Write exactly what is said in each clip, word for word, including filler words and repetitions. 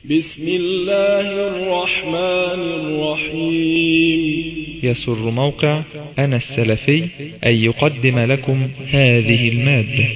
بسم الله الرحمن الرحيم. يسر موقع أنا السلفي أن يقدم لكم هذه المادة.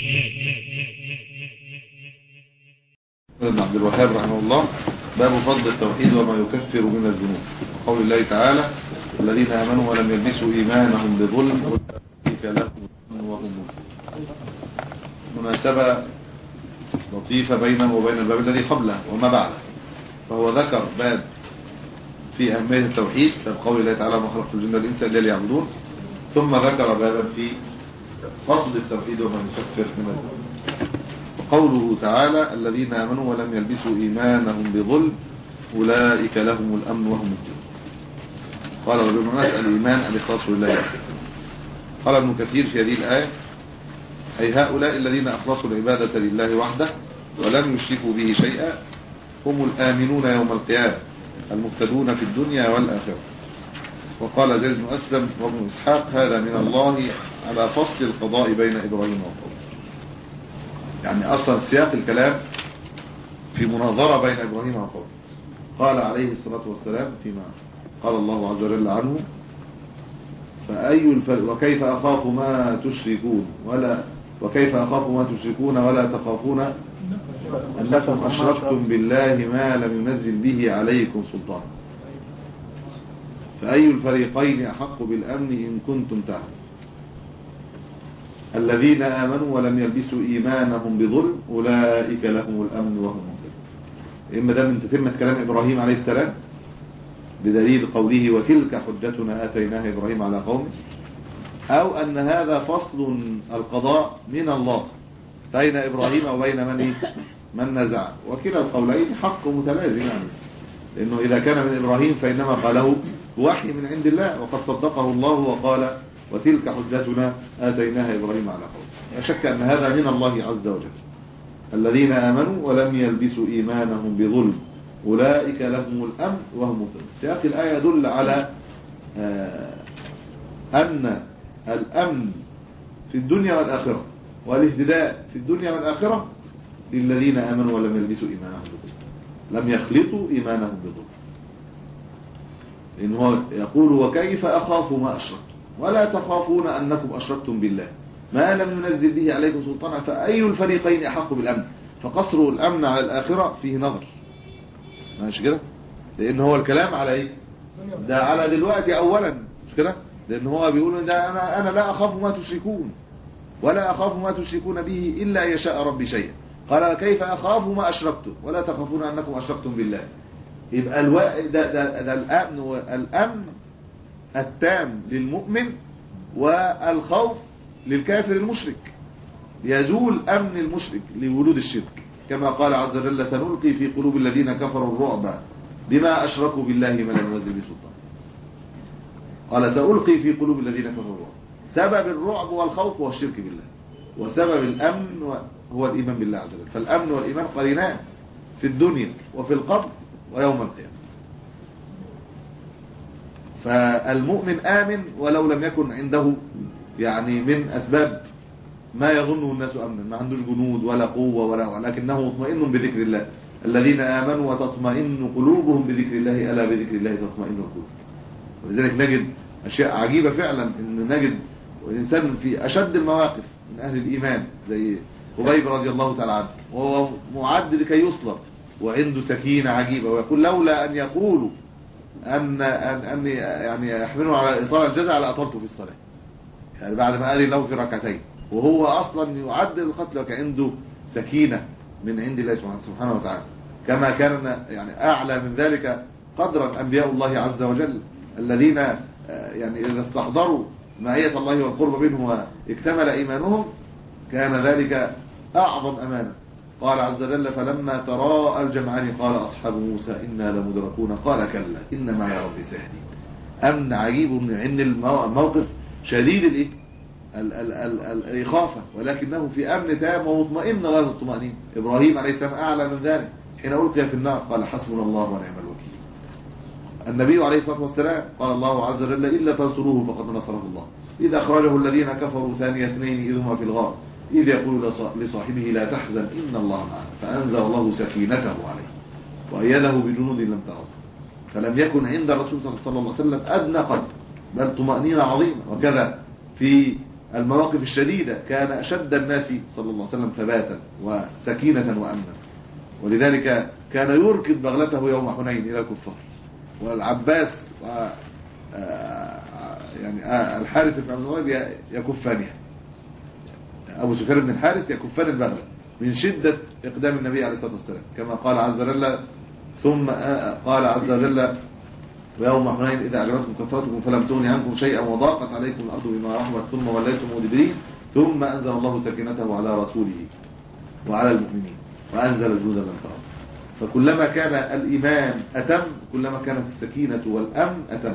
ابن عبد الوهاب رحمه الله. باب فضل التوحيد وما يكفر من الذنوب. قول الله تعالى: الذين آمنوا ولم يلبسوا إيمانهم بظلم أولئك لهم وهم مهتدون. مناسبة لطيفة بينه وبين الباب الذي قبله وما بعده. فهو ذكر باب في أهمية التوحيد، باب قول الله تعالى: ما خلقت الجن والإنس إلا ليعبدون، ثم ذكر بابا في فضل التوحيد وما يكفر من الذنوب. قوله تعالى: الذين آمنوا ولم يلبسوا إيمانهم بظلم أولئك لهم الأمن وهم مهتدون. قال رجل من الناس: الإيمان الإخلاص لله. قال ابن كثير في هذه الآية: أي هؤلاء الذين أخلصوا العبادة لله وحده ولم يشركوا به شيئا هم الآمنون يوم القيامة المهتدون في الدنيا والآخرة. وقال زيد بن أسلم وابن إسحاق: هذا من الله على فصل القضاء بين إبراهيم وقومه. يعني أصلا سياق الكلام في مناظرة بين إبراهيم وقومه. قال عليه الصلاة والسلام فيما قال الله عز وجل عنه: فأي الفرق وكيف أخاف ما تشركون ولا وكيف أخاف ما تشركون ولا تخافون أنكم أشركتم بالله ما لم ينزل به عليكم سلطان. فأي الفريقين أحق بالأمن إن كنتم تعلمون. الذين آمنوا ولم يلبسوا إيمانهم بظلم أولئك لهم الأمن وهم مهتدون. إما ده من تتمة كلام إبراهيم عليه السلام بدليل قوله: وتلك حجتنا آتيناها إبراهيم على قومه، أو أن هذا فصل القضاء من الله بين إبراهيم وبين من من نزع. وكلا القولين حق متلازم، يعني لأنه إذا كان من إبراهيم فإنما قاله وحي من عند الله، وقد صدقه الله وقال: وتلك حجتنا آتيناها إبراهيم على قومه. لا شك أن هذا من الله عز وجل. الذين آمنوا ولم يلبسوا إيمانهم بظلم أولئك لهم الأمن وهم مهتدون. سياق الآية يدل على أن الأمن في الدنيا والآخرة والاهتداء في الدنيا والآخرة للذين آمنوا ولم يلبسوا إيمانهم بظلم، لم يخلطوا إيمانهم بظلم. لأنه يقول: وكيف أخاف ما أشركتم ولا تخافون أنكم أشركتم بالله ما لم ينزل به عليكم سلطانا فأي الفريقين أحق بالأمن. فقصر الأمن على الآخرة فيه نظر، ماشي كده؟ لأن هو الكلام على إيه؟ ده على دلوقتي أولا، مش كده؟ لأن هو بيقول: ده أنا, أنا لا أخاف ما تشركون ولا أخاف ما تشركون به إلا يشاء ربي شيئا. قال: كيف أخاف ما أشركتم ولا تخافون أنكم أشركتم بالله. يبقى الو... ده, ده, ده الأمن والأمن التام للمؤمن والخوف للكافر المشرك. يزول أمن المشرك لولود الشرك، كما قال عز وجل: سنلقي في قلوب الذين كفروا الرعب بما أشركوا بالله ما لم ينزل به سلطان. قال: سألقي في قلوب الذين كفروا الرعب. سبب الرعب والخوف هو الشرك بالله، وسبب الأمن هو الإيمان بالله عز وجل. فالأمن والإيمان قرينان في الدنيا وفي القبر ويوم القيامة. فالمؤمن آمن ولو لم يكن عنده يعني من أسباب ما يظنه الناس أمنا، ما عندوش جنود ولا قوة ولا، ولكنه مطمئن بذكر الله. الذين آمنوا وتطمئن قلوبهم بذكر الله، ألا بذكر الله تطمئن القلوب. ولذلك نجد أشياء عجيبة فعلا، إن نجد إنسان في أشد المواقف من أهل الإيمان زي خبيب رضي الله تعالى عنه، وهو معد لكي يصلب وعنده سكينة عجيبة، ويقول: لولا أن يقولوا أن أن أن يعني يحملوا على إطالة الجزع لأطلت في الصلاة، يعني بعد ما أذن له في ركعتين، وهو أصلا يعد للقتل، وكان عنده سكينة من عند الله سبحانه وتعالى. كما كان يعني أعلى من ذلك قدرا أنبياء الله عز وجل الذين يعني إذا استحضروا معية الله والقرب منه واكتمل إيمانهم كان ذلك أعظم أمانة. قال عز وجل: فلما تراءى الجمعان قال أصحاب موسى إنا لمدركون قال كلا إن معي ربي سيهدين. أمن عجيب عند الموقف شديد الإيه؟ الإخافة، ولكنه في أمن تام ومطمئن غير الطمأنينة. إبراهيم عليه السلام أعلى من ذلك حين ألقي في النار قال: حسبنا الله ونعم الوكيل. النبي عليه الصلاة والسلام قال الله عز وجل: إلا تنصروه فقد نصره الله إذ أخرجه الذين كفروا ثاني اثنين إذ هما في الغار إذ يقول لصاحبه لا تحزن إن الله معنا فأنزل الله سكينته عليه. وأيده بجنود لم تروا. فلم يكن عند الرسول صلى الله عليه وسلم أدنى قلب، بل طمأنينة عظيمة. وكذا في المواقف الشديدة كان أشد الناس صلى الله عليه وسلم ثباتا وسكينة وأمنا. ولذلك كان يركض بغلته يوم حنين إلى الكفار، والعباس و يعني الحارث بن عبد المطلب يكفانها، أبو سفيان بن الحارث يكفان البغلة من شدة إقدام النبي عليه الصلاة والسلام، كما قال عز وجل ثم قال عز وجل ويوم حنين إذا أعجبتكم كثرتكم فلم تغن عنكم شيئا وضاقت عليكم الأرض بما رحمت ثم وليتم مدبرين ثم أنزل الله سكينته على رسوله وعلى المؤمنين وأنزل جنودا لم تروا. فكلما كان الإيمان أتم كلما كانت السكينة والأمن أتم.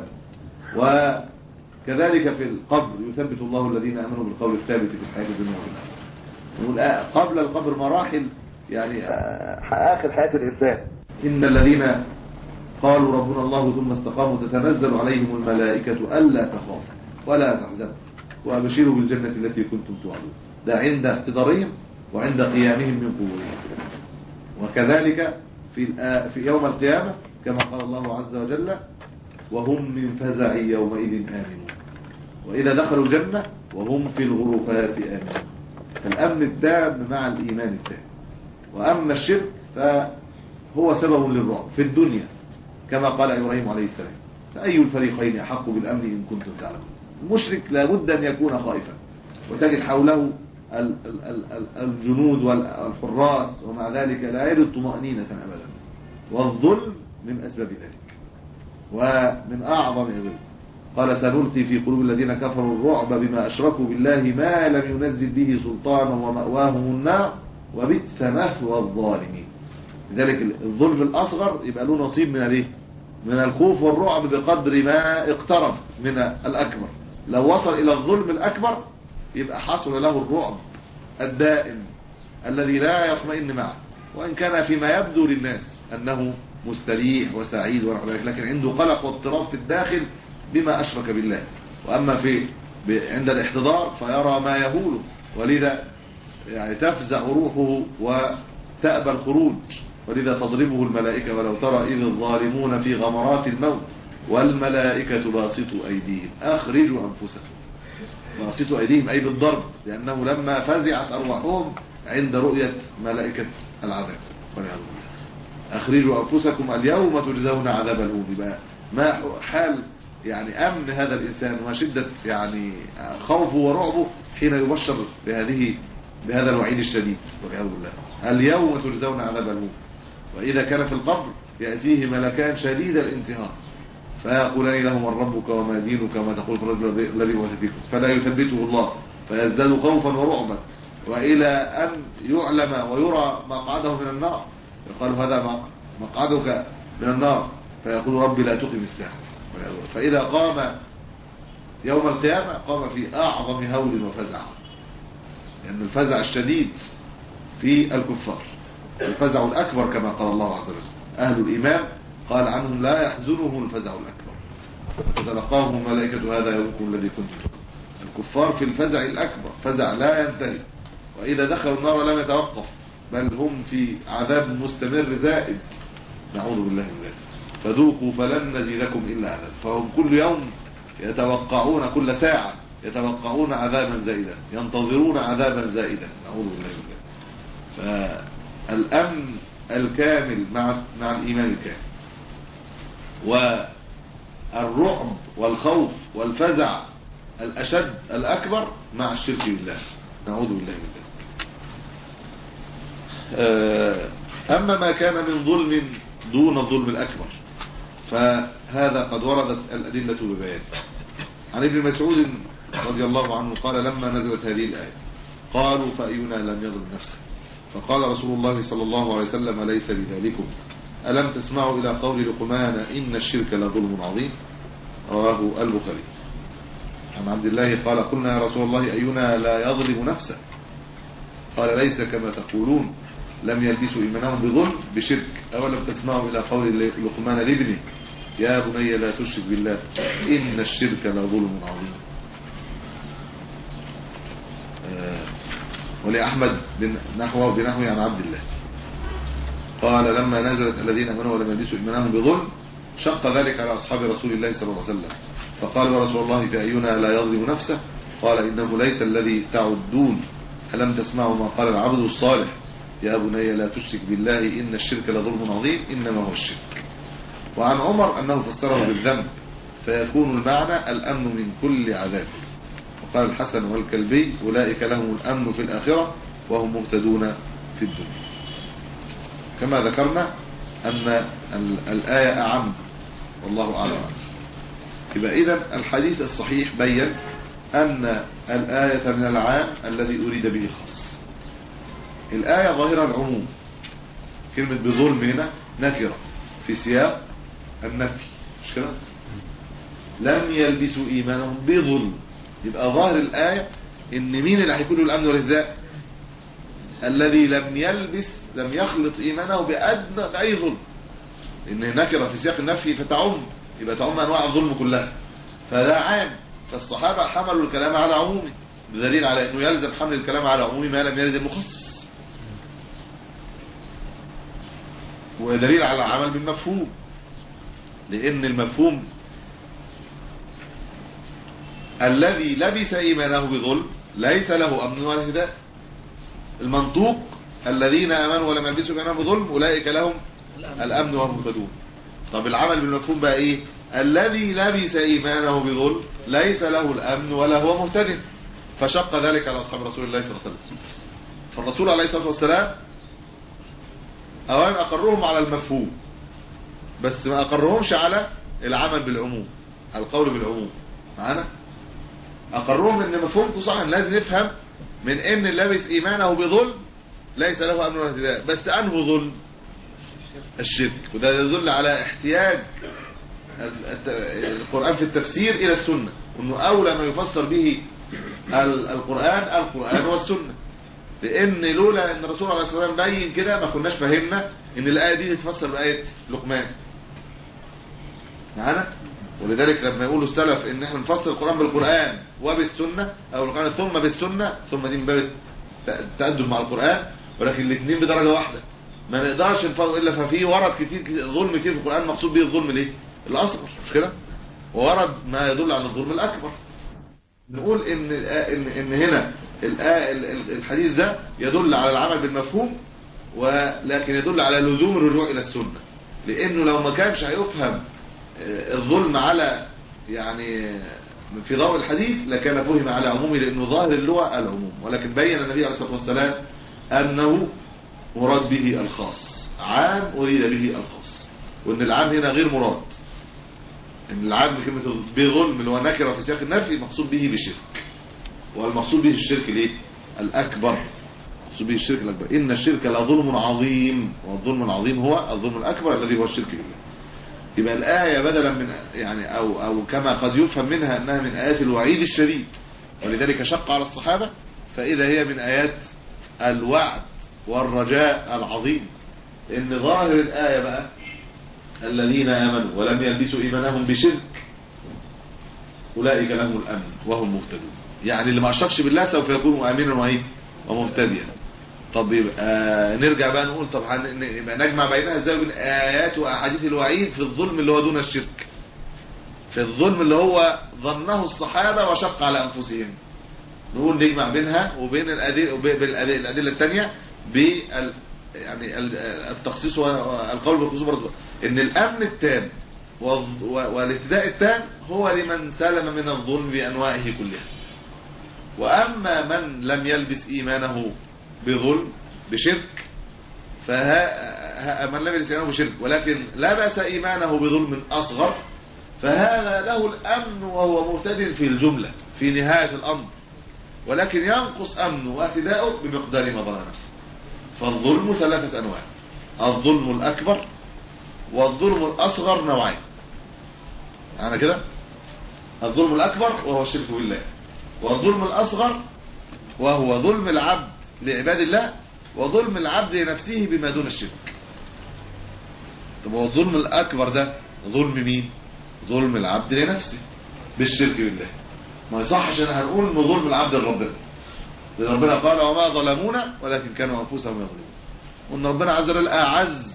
وكذلك في القبر يثبت الله الذين آمنوا بالقول الثابت في الحياة الدنيا والآخرة. قبل القبر مراحل، يعني آخر حياة الإنسان إن الذين قالوا ربنا الله ثم استقاموا تتنزل عليهم الملائكة ألا تخافوا ولا تحزنوا وأبشروا بالجنة التي كنتم توعدون. ده عند احتضارهم وعند قيامهم من قبورهم. وكذلك في في يوم القيامة كما قال الله عز وجل وهم من فزع يومئذ آمنون وإذا دخلوا الجنة وهم في الغرفات آمنون. الأمن التام مع الإيمان التام. وأما الشرك فهو سبب للرعب في الدنيا كما قال إبراهيم عليه السلام فأي الفريقين أحق بالأمن إن كنتم تعلمون. المشرك لابد أن يكون خائفا، وتجد حوله الجنود والحراس ومع ذلك لا يجد طمأنينة أبدا. والظلم من أسباب ذلك ومن أعظم ذلك. قال سنلقي في قلوب الذين كفروا الرعب بما أشركوا بالله ما لم ينزل به سلطانا ومأواهم النار وبئس مثوى الظالمين. لذلك الظلم الأصغر يبقى له نصيب من الايه؟ من الخوف والرعب بقدر ما اقترب من الأكبر. لو وصل إلى الظلم الأكبر يبقى حصل له الرعب الدائم الذي لا يطمئن معه، وإن كان فيما يبدو للناس أنه مستريح وسعيد ونحو ذلك، لكن عنده قلق واضطراب في الداخل بما أشرك بالله. وأما في عند الاحتضار فيرى ما يهوله، ولذا يعني تفزع روحه وتأبى الخروج، ولذا تضربه الملائكة ولو ترى إذ الظالمون في غمرات الموت والملائكة باسطوا أيديهم أخرجوا أنفسكم. باسطوا أيديهم أي بالضرب، لأنه لما فزعت أرواحهم عند رؤية ملائكة العذاب والعياذ بالله. أخرجوا أنفسكم اليوم تجزون عذاب الهون. بقى ما حال يعني أمن هذا الإنسان وشدة يعني خوفه ورعبه حين يبشر بهذه بهذا الوعيد الشديد والعياذ بالله. اليوم تجزون عذاب الهون. وإذا كان في القبر يأتيه ملكان شديد الانتهار فيقولان له من ربك وما دينك وما تقول في الرجل الذي بعث فيكم، فلا يثبته الله فيزداد خوفا ورعبا، وإلى أن يعلم ويرى مقعده من النار. يقال هذا مقعدك من النار فيقول ربي لا تقم الساعة. فإذا قام يوم القيامة قام في أعظم هول وفزع، لأن الفزع الشديد في الكفار الفزع الأكبر كما قال الله عز وجل. أهل الإيمان قال عنهم لا يحزنهم الفزع الأكبر وتتلقاهم الملائكة هذا يومكم الذي كنتم تؤمنون. الكفار في الفزع الأكبر فزع لا ينتهي، وإذا دخلوا النار لم يتوقف بل هم في عذاب مستمر زائد، نعوذ بالله من ذلك. فذوقوا فلن نزيدكم إلا عذاب. فهم كل يوم يتوقعون كل ساعة يتوقعون عذابا زائدا، ينتظرون عذابا زائدا، نعوذ بالله من ذلك. فالأمن الكامل مع مع الإيمان الكامل، والرعب والخوف والفزع الأشد الأكبر مع الشرك بالله، نعوذ بالله من ذلك. أما ما كان من ظلم دون الظلم الأكبر فهذا قد وردت الأدلة ببيان. عن ابن مسعود رضي الله عنه قال لما نزلت هذه الآية قالوا فأينا لم يظلم نفسه، فقال رسول الله صلى الله عليه وسلم ليس بذلكم، ألم تسمعوا إلى قول لقمان إن الشرك لظلم عظيم؟ رواه البخاري. عن عبد الله قال قلنا يا رسول الله أينا لا يظلم نفسه؟ قال ليس كما تقولون لم يلبسوا إيمانهم بظلم بشرك. أولم تسمعوا إلى قول لقمان لابنه يا بني لا تشرك بالله إن الشرك لظلم عظيم. آه ولأحمد نحوه بنحوه عن عبد الله قال لما نزلت الذين امنوا ولم يلبسوا ايمانهم بظلم شق ذلك على اصحاب رسول الله صلى الله عليه وسلم، فقال يا رسول الله فأينا لا يظلم نفسه؟ قال انه ليس الذي تعدون، ألم تسمعوا ما قال العبد الصالح يا بني لا تشرك بالله إن الشرك لظلم عظيم إنما هو الشرك. وعن عمر أنه فسره بالذنب فيكون المعنى الأمن من كل عذاب. وقال الحسن والكلبي أولئك لهم الأمن في الآخرة وهم مهتدون في الدنيا. كما ذكرنا أن الآية أعم والله أعلم. يبقى إذن الحديث الصحيح بيّن أن الآية من العام الذي أريد به خاص. الآية ظاهرة العموم، كلمة بظلم هنا نكرة في سياق النفي، مش كده؟ لم يلبسوا إيمانهم بظلم، يبقى ظاهر الآية إن مين اللي هيكون له الأمن والرزاق؟ الذي لم يلبس لم يخلط إيمانه بأدنى بأي ظلم، إن نكرة في سياق النفي فتعم، يبقى تعم أنواع الظلم كلها، فده عام. فالصحابة حملوا الكلام على عمومه، بدليل على أنه يلزم حمل الكلام على عمومه ما لم يرد المخصص، ودليل على العمل بالمفهوم، لأن المفهوم الذي لبس إيمانه بظلم ليس له أمن ولا هداية. المنطوق الذين آمنوا ولم يلبسوا إيمانهم بظلم أولئك لهم الأمن وهم مهتدون. طب العمل بالمفهوم بقى إيه؟ الذي لبس إيمانه بظلم ليس له الأمن ولا هو مهتد، فشق ذلك على أصحاب رسول الله صلى الله عليه وسلم. فالرسول عليه الصلاة والسلام أولا أقرهم على المفهوم، بس ما أقرهمش على العمل بالعموم، القول بالعموم معنا. أقرهم إن مفهومكم صح، لازم نفهم من إن لبس إيمانه بظلم ليس له أمن ولا اهتداء، بس أنه ظلم الشرك، وده يدل على احتياج القرآن في التفسير إلى السنة، وأنه أولى ما يفسر به القرآن القرآن والسنة، لأن لولا أن الرسول عليه الصلاة والسلام بين كده ما كناش فهمنا أن الآية دي تتفسر بآية لقمان معنا. ولذلك لما يقولوا السلف ان احنا نفسر القرآن بالقرآن وبالسنة او القرآن ثم بالسنة، ثم دي من باب التأدب مع القرآن، ولكن الاثنين بدرجة واحدة، ما نقدرش نفرق الا ففي ورد كتير ظلم كتير في القرآن مقصود به الظلم ليه؟ الاصغر، مش كده؟ وورد ما يدل على الظلم الاكبر. نقول ان ان ان هنا الحديث ده يدل على العمل بالمفهوم، ولكن يدل على لزوم الرجوع الى السنة، لانه لو ما كانش هيفهم الظلم على يعني في ضوء الحديث لكان فهم على عمومه، لانه ظاهر اللغة العموم، ولكن بين النبي عليه الصلاة والسلام انه مراد به الخاص، عام اريد به الخاص، وان العام هنا غير مراد، ان العام بكلمة بظلم اللي هو نكرة في سياق النفي مقصود به بشرك، والمقصود به الشرك ليه؟ الاكبر، مقصود به الشرك الاكبر، ان الشرك لظلم عظيم، والظلم العظيم هو الظلم الاكبر الذي هو الشرك بالله. يبقى الآية بدلا من يعني أو أو كما قد يفهم منها أنها من آيات الوعيد الشديد، ولذلك شق على الصحابة، فإذا هي من آيات الوعد والرجاء العظيم، لأن ظاهر الآية بقى الذين آمنوا ولم يلبسوا إيمانهم بشرك أولئك لهم الأمن وهم مهتدون، يعني اللي ما أشركش بالله سوف يكون مؤمنا وإيه ومهتديا. طب يبقى نرجع بقى نقول طب يبقى نجمع بينها ازاي بين آيات وأحاديث الوعيد في الظلم اللي هو دون الشرك، في الظلم اللي هو ظنه الصحابة وشق على أنفسهم، نقول نجمع بينها وبين الأدلة الأدلة الثانية بال يعني التخصيص والقول بالخصوص، ان الأمن التام والاهتداء التام هو لمن سلم من الظلم بأنواعه كلها. وأما من لم يلبس إيمانه بظلم بشرك، فها من لم يلبس إيمانه بشرك ولكن لبس إيمانه بظلم أصغر، فهذا له الأمن وهو مهتد في الجملة في نهاية الأمر، ولكن ينقص أمنه واهتداؤه بمقدار ما ظلم نفسه. فالظلم ثلاثة أنواع، الظلم الأكبر والظلم الأصغر نوعين، يعني كده الظلم الأكبر وهو الشرك بالله، والظلم الأصغر وهو ظلم العبد لعباد الله، وظلم العبد لنفسه بما دون الشرك. طب هو الظلم الأكبر ده ظلم مين؟ ظلم العبد لنفسه بالشرك بالله. ما يصحش ان هنقول انه ظلم العبد لربنا، لأن ربنا قال وما ظلمونا ولكن كانوا أنفسهم يظلمون. وان ربنا عز وجل اعز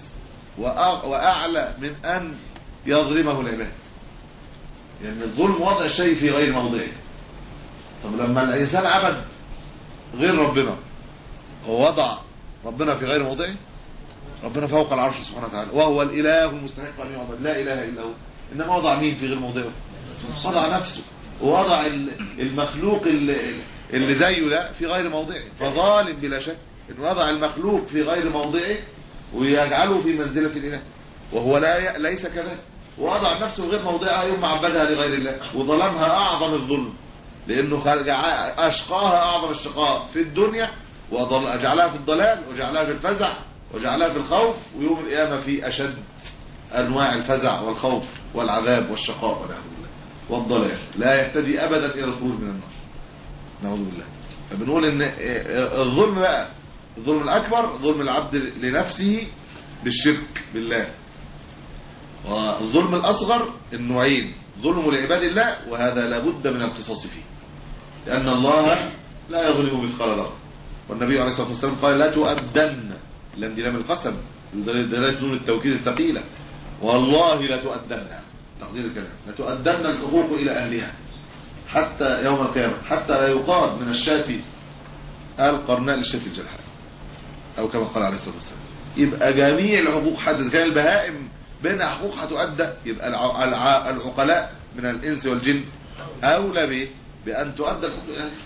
واعلى من ان يظلمه العباد. يعني الظلم وضع الشيء في غير موضعه. طب لما الانسان عبد غير ربنا هو وضع ربنا في غير موضعه. ربنا فوق العرش سبحانه وتعالى وهو الاله المستحق ان يعبد لا اله الا هو، انما وضع مين في غير موضعه؟ وضع نفسه، ووضع المخلوق اللي, اللي زيه ده في غير موضعه. فظالم بلا شك انه وضع المخلوق في غير موضعه ويجعله في منزله الاله، وهو لا ليس كذلك. ووضع نفسه في غير موضعها يوم عبدها لغير الله، وظلمها اعظم الظلم، لانه اشقاها اعظم الشقاء في الدنيا، وجعلها في الضلال، وجعلها في الفزع، وجعلها في الخوف، ويوم القيامه في اشد انواع الفزع والخوف والعذاب والشقاء والعياذ بالله والضلال، لا يهتدي ابدا الى الخروج من النار، نعوذ بالله. فبنقول ان الظلم بقى الظلم الاكبر ظلم العبد لنفسه بالشرك بالله، والظلم الاصغر النوعين ظلم لعباد الله، وهذا لابد من القصاص فيه، لان الله لا يظلم مثقال ذره. والنبي عليه الصلاه والسلام قال لا تؤدن، لم دي لام القسم دلاله نون التوكيد الثقيله، والله لا تؤدن، تقدير الكلام، لا تؤدن الحقوق الى اهلها حتى يوم القيامه، حتى لا يقاد من الشاة القرناء للشاة الجلحاء، او كما قال عليه الصلاه والسلام. يبقى جميع الحقوق حتى كان البهائم بينها حقوق هتؤدى، يبقى العقلاء من الانس والجن اولى به بان تؤدى الحقوق الى اهلها.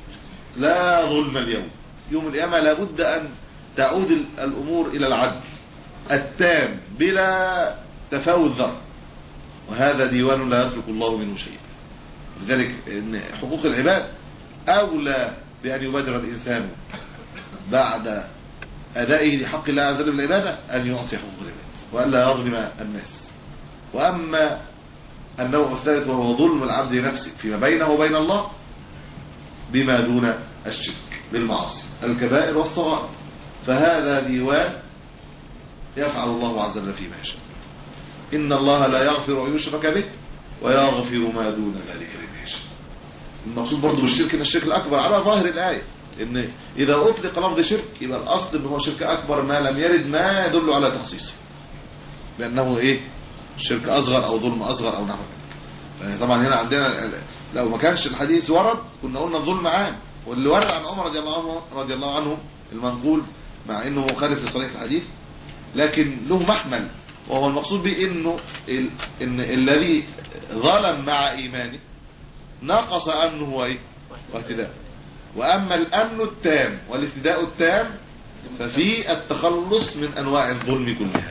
لا ظلم اليوم، يوم القيامه لابد ان تعود الامور الى العدل التام بلا تفاوت ذره، وهذا ديوان لا يترك الله منه شيئا. لذلك ان حقوق العباد اولى بان يبادر الانسان بعد ادائه لحق الله عز وجل بالعباده ان يعطي حقوق العباد والا يظلم الناس. واما النوع الثالث وهو ظلم العبد لنفسه فيما بينه وبين الله بما دون الشرك بالمعاصي الكبائر والصغائر، فهذا ديوان يفعل الله عز وجل فيما يشاء. إن الله لا يغفر أن يشرك به ويغفر ما دون ذلك لمن يشاء. المقصود برضه بالشرك ان الشرك الأكبر على ظاهر الآية، إن إذا أطلق لفظ شرك يبقى الأصل إن هو شرك أكبر ما لم يرد ما يدل على تخصيصه، لأنه إيه شرك أصغر أو ظلم أصغر أو نحو ذلك. يعني طبعا هنا عندنا لو ما كانش الحديث ورد كنا قلنا الظلم عام، واللي ورد عن عمر رضي الله عنه رضي الله عنه المنقول مع إنه مخالف لصريح الحديث لكن له محمل، وهو المقصود به إنه ال... إن الذي ظلم مع إيمانه نقص أمنه هو إيه واهتداء. وأما الأمن التام والاهتداء التام ففي التخلص من أنواع الظلم كلها.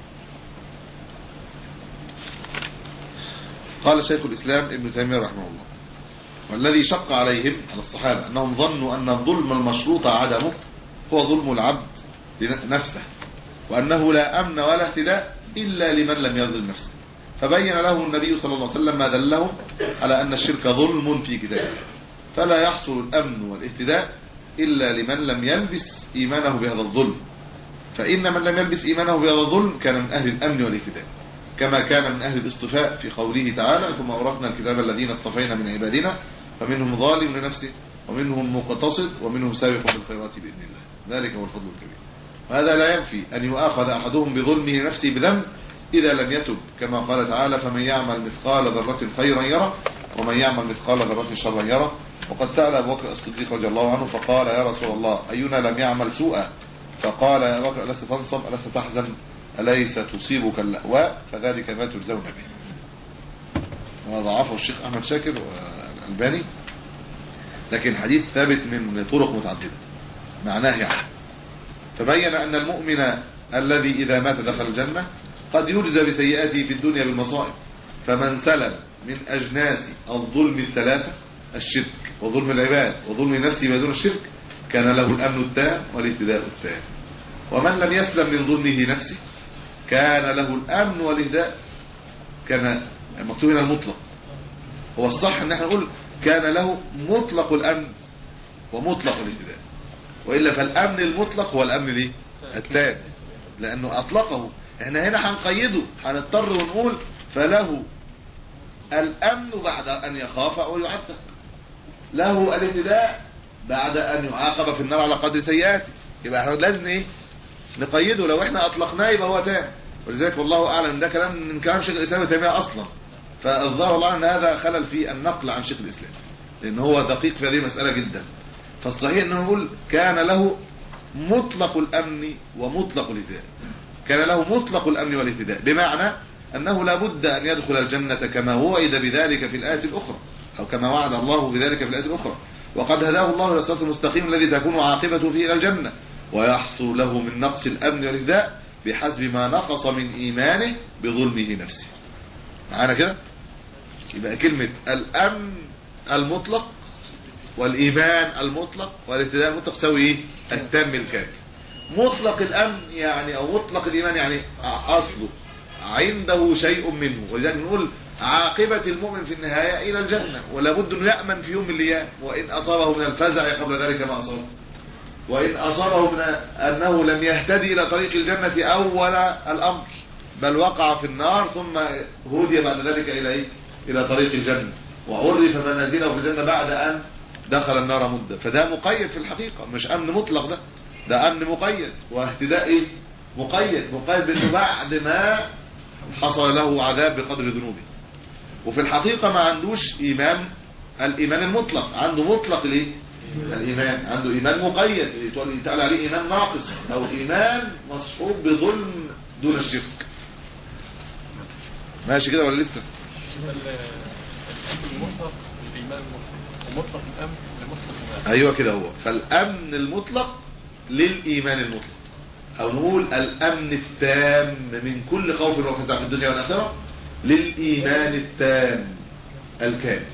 قال شيخ الإسلام ابن تيمية رحمه الله: والذي شق عليهم على الصحابة أنهم ظنوا أن الظلم المشروط عدمه هو ظلم العبد لنفسه، وأنه لا أمن ولا اهتداء إلا لمن لم يظلم نفسه، فبين له النبي صلى الله عليه وسلم ما دلهم على أن الشرك ظلم في كتابه، فلا يحصل الأمن والاهتداء إلا لمن لم يلبس إيمانه بهذا الظلم، فإن من لم يلبس إيمانه بهذا الظلم كان من أهل الأمن والاهتداء، كما كان من أهل الاصطفاء في قوله تعالى: ثم أورثنا الكتاب الذين اصطفينا من عبادنا فمنهم ظالم لنفسه ومنهم مقتصد ومنهم سابق بالخيرات بإذن الله، ذلك هو الفضل الكبير. وهذا لا ينفي أن يؤاخذ أحدهم بظلمه لنفسه بذنب إذا لم يتب، كما قال تعالى: فمن يعمل مثقال ذرة خيرا يره ومن يعمل مثقال ذرة شرا يره. وقد سأل أبو بكر الصديق رضي الله عنه فقال: يا رسول الله أينا لم يعمل سوءا؟ فقال: يا أبو بكر ألست تنصب ألست تحزن أليس تصيبك اللأواء فذلك ما تجزون به. وضعفه الشيخ أحمد شاكر والألباني، لكن الحديث ثابت من طرق متعددة معناه يعني. فبين أن المؤمن الذي إذا مات دخل الجنة قد يجزى بسيئاته في الدنيا بالمصائب، فمن سلم من أجناس الظلم الثلاثة: الشرك وظلم العباد وظلم نفسه بدون الشرك، كان له الأمن التام والاهتداء التام. ومن لم يسلم من ظلمه نفسه كان له الأمن والاهتداء، كان مكتوب هنا المطلق، هو الصح ان احنا نقول كان له مطلق الأمن ومطلق الاهتداء، وإلا فالأمن المطلق هو الأمن ليه التام، لأنه أطلقه. احنا هنا هنقيده، هنضطر ونقول فله الأمن بعد أن يخاف أو يعتق، له الاهتداء بعد أن يعاقب في النار على قدر سيئاته. يبقى احنا لازم ايه نقيده، لو احنا اطلقناه يبقى هو تام. ولذلك والله اعلم ده كلام من كلام شيخ الاسلام ابن تيميه اصلا، فالظاهر الله ان هذا خلل في النقل عن شيخ الاسلام، لان هو دقيق في هذه المساله جدا. فالصحيح انه نقول كان له مطلق الامن ومطلق الاهتداء، كان له مطلق الامن والاهتداء، بمعنى انه لا بد ان يدخل الجنه كما وعد بذلك في الايه الاخرى، او كما وعد الله بذلك في الايه الاخرى. وقد هداه الله الى الصراط المستقيم الذي تكون عاقبته فيه الى الجنه، ويحصل له من نقص الامن والاهتداء بحسب ما نقص من ايمانه بظلمه نفسه. معانا كده؟ يبقى كلمه الامن المطلق والايمان المطلق والاهتداء المطلق تساوي ايه؟ التام الكامل. مطلق الامن يعني او مطلق الايمان يعني اصله عنده شيء منه، ولذلك نقول عاقبة المؤمن في النهاية الى الجنة، ولا بد انه يأمن في يوم من الايام، وان اصابه من الفزع قبل ذلك ما اصابه، وان اصابه من انه لم يهتدي الى طريق الجنة اول الامر، بل وقع في النار ثم هدي بعد ذلك الى ايه؟ الى طريق الجنة، وعرف منازله في الجنة بعد ان دخل النار مدة. فده مقيد في الحقيقة، مش امن مطلق، ده ده امن مقيد، واهتداء ايه؟ مقيد مقيد بانه بعد ما حصل له عذاب بقدر ذنوبه. وفي الحقيقة ما عندوش ايمان الايمان المطلق، عنده مطلق الايه؟ الايمان، عنده ايمان مقيد يتقال عليه ايمان ناقص، او ايمان مصحوب بظلم دون الشرك. ماشي كده ولا لسه؟ المطلق الايمان المطلق ومطلق الامن لمطلق الايمان. ايوه كده هو. فالامن المطلق للايمان المطلق، او نقول الامن التام من كل خوف وفزع في الدنيا والاخره للايمان التام الكامل.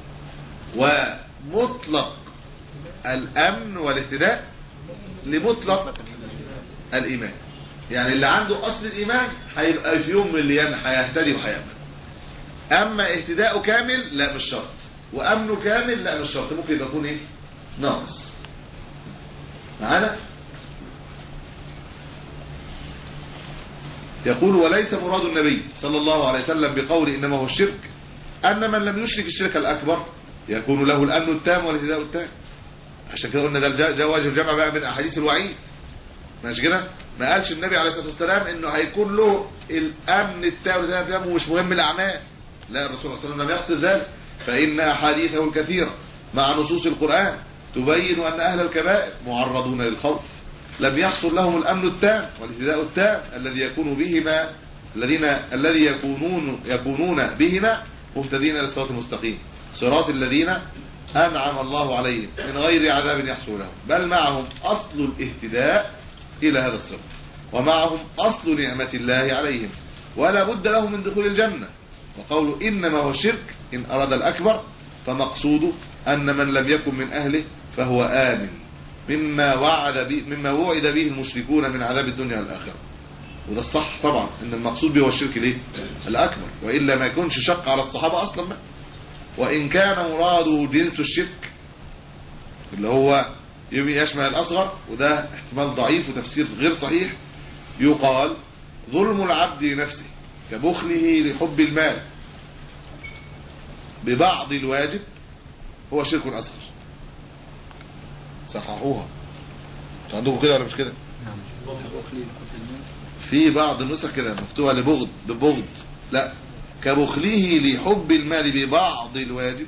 ومطلق الامن والاهتداء لمطلق الايمان، يعني اللي عنده اصل الايمان هيبقى في يوم من الايام هيهتدي وهيامن. اما اهتداؤه كامل لا مش شرط، وامنه كامل لا مش شرط، ممكن يكون ايه؟ ناقص. معانا؟ يقول وليس مراد النبي صلى الله عليه وسلم بقول انما هو الشرك ان من لم يشرك الشرك الاكبر يكون له الامن التام والاهتداء التام. عشان كده قلنا ده جواز الجمع بقى من احاديث الوعيد، ماشي كده؟ ما قالش النبي عليه الصلاه والسلام انه هيكون له الامن التام والاهتداء التام ومش مهم الاعمال، لا، الرسول صلى الله عليه وسلم لم يقصد ذلك. فان احاديثه الكثيره مع نصوص القران تبين ان اهل الكبائر معرضون للخوف، لم يحصل لهم الامن التام والاهتداء التام الذي يكون بهما الذين الذي يكونون يكونون بهما مهتدين الى الصراط المستقيم، صراط الذين انعم الله عليهم من غير عذاب يحصل لهم، بل معهم اصل الاهتداء الى هذا الصراط، ومعهم اصل نعمه الله عليهم، ولا بد لهم من دخول الجنه. وقوله انما هو الشرك ان اراد الاكبر فمقصوده ان من لم يكن من اهله فهو آمن مما وعد به مما وعد به المشركون من عذاب الدنيا والآخرة. وده الصح طبعا، ان المقصود به هو الشرك ليه؟ الأكبر، وإلا ما يكونش شق على الصحابة أصلا ما. وإن كان مراده جنس الشرك اللي هو يشمل الأصغر، وده احتمال ضعيف وتفسير غير صحيح، يقال ظلم العبد لنفسه كبخله لحب المال ببعض الواجب هو شرك أصغر. صححوها عندكم كده ولا مش كده؟ في بعض النسخ كده مكتوبه لبغض ببغض، لا، كبخله لحب المال ببعض الواجب،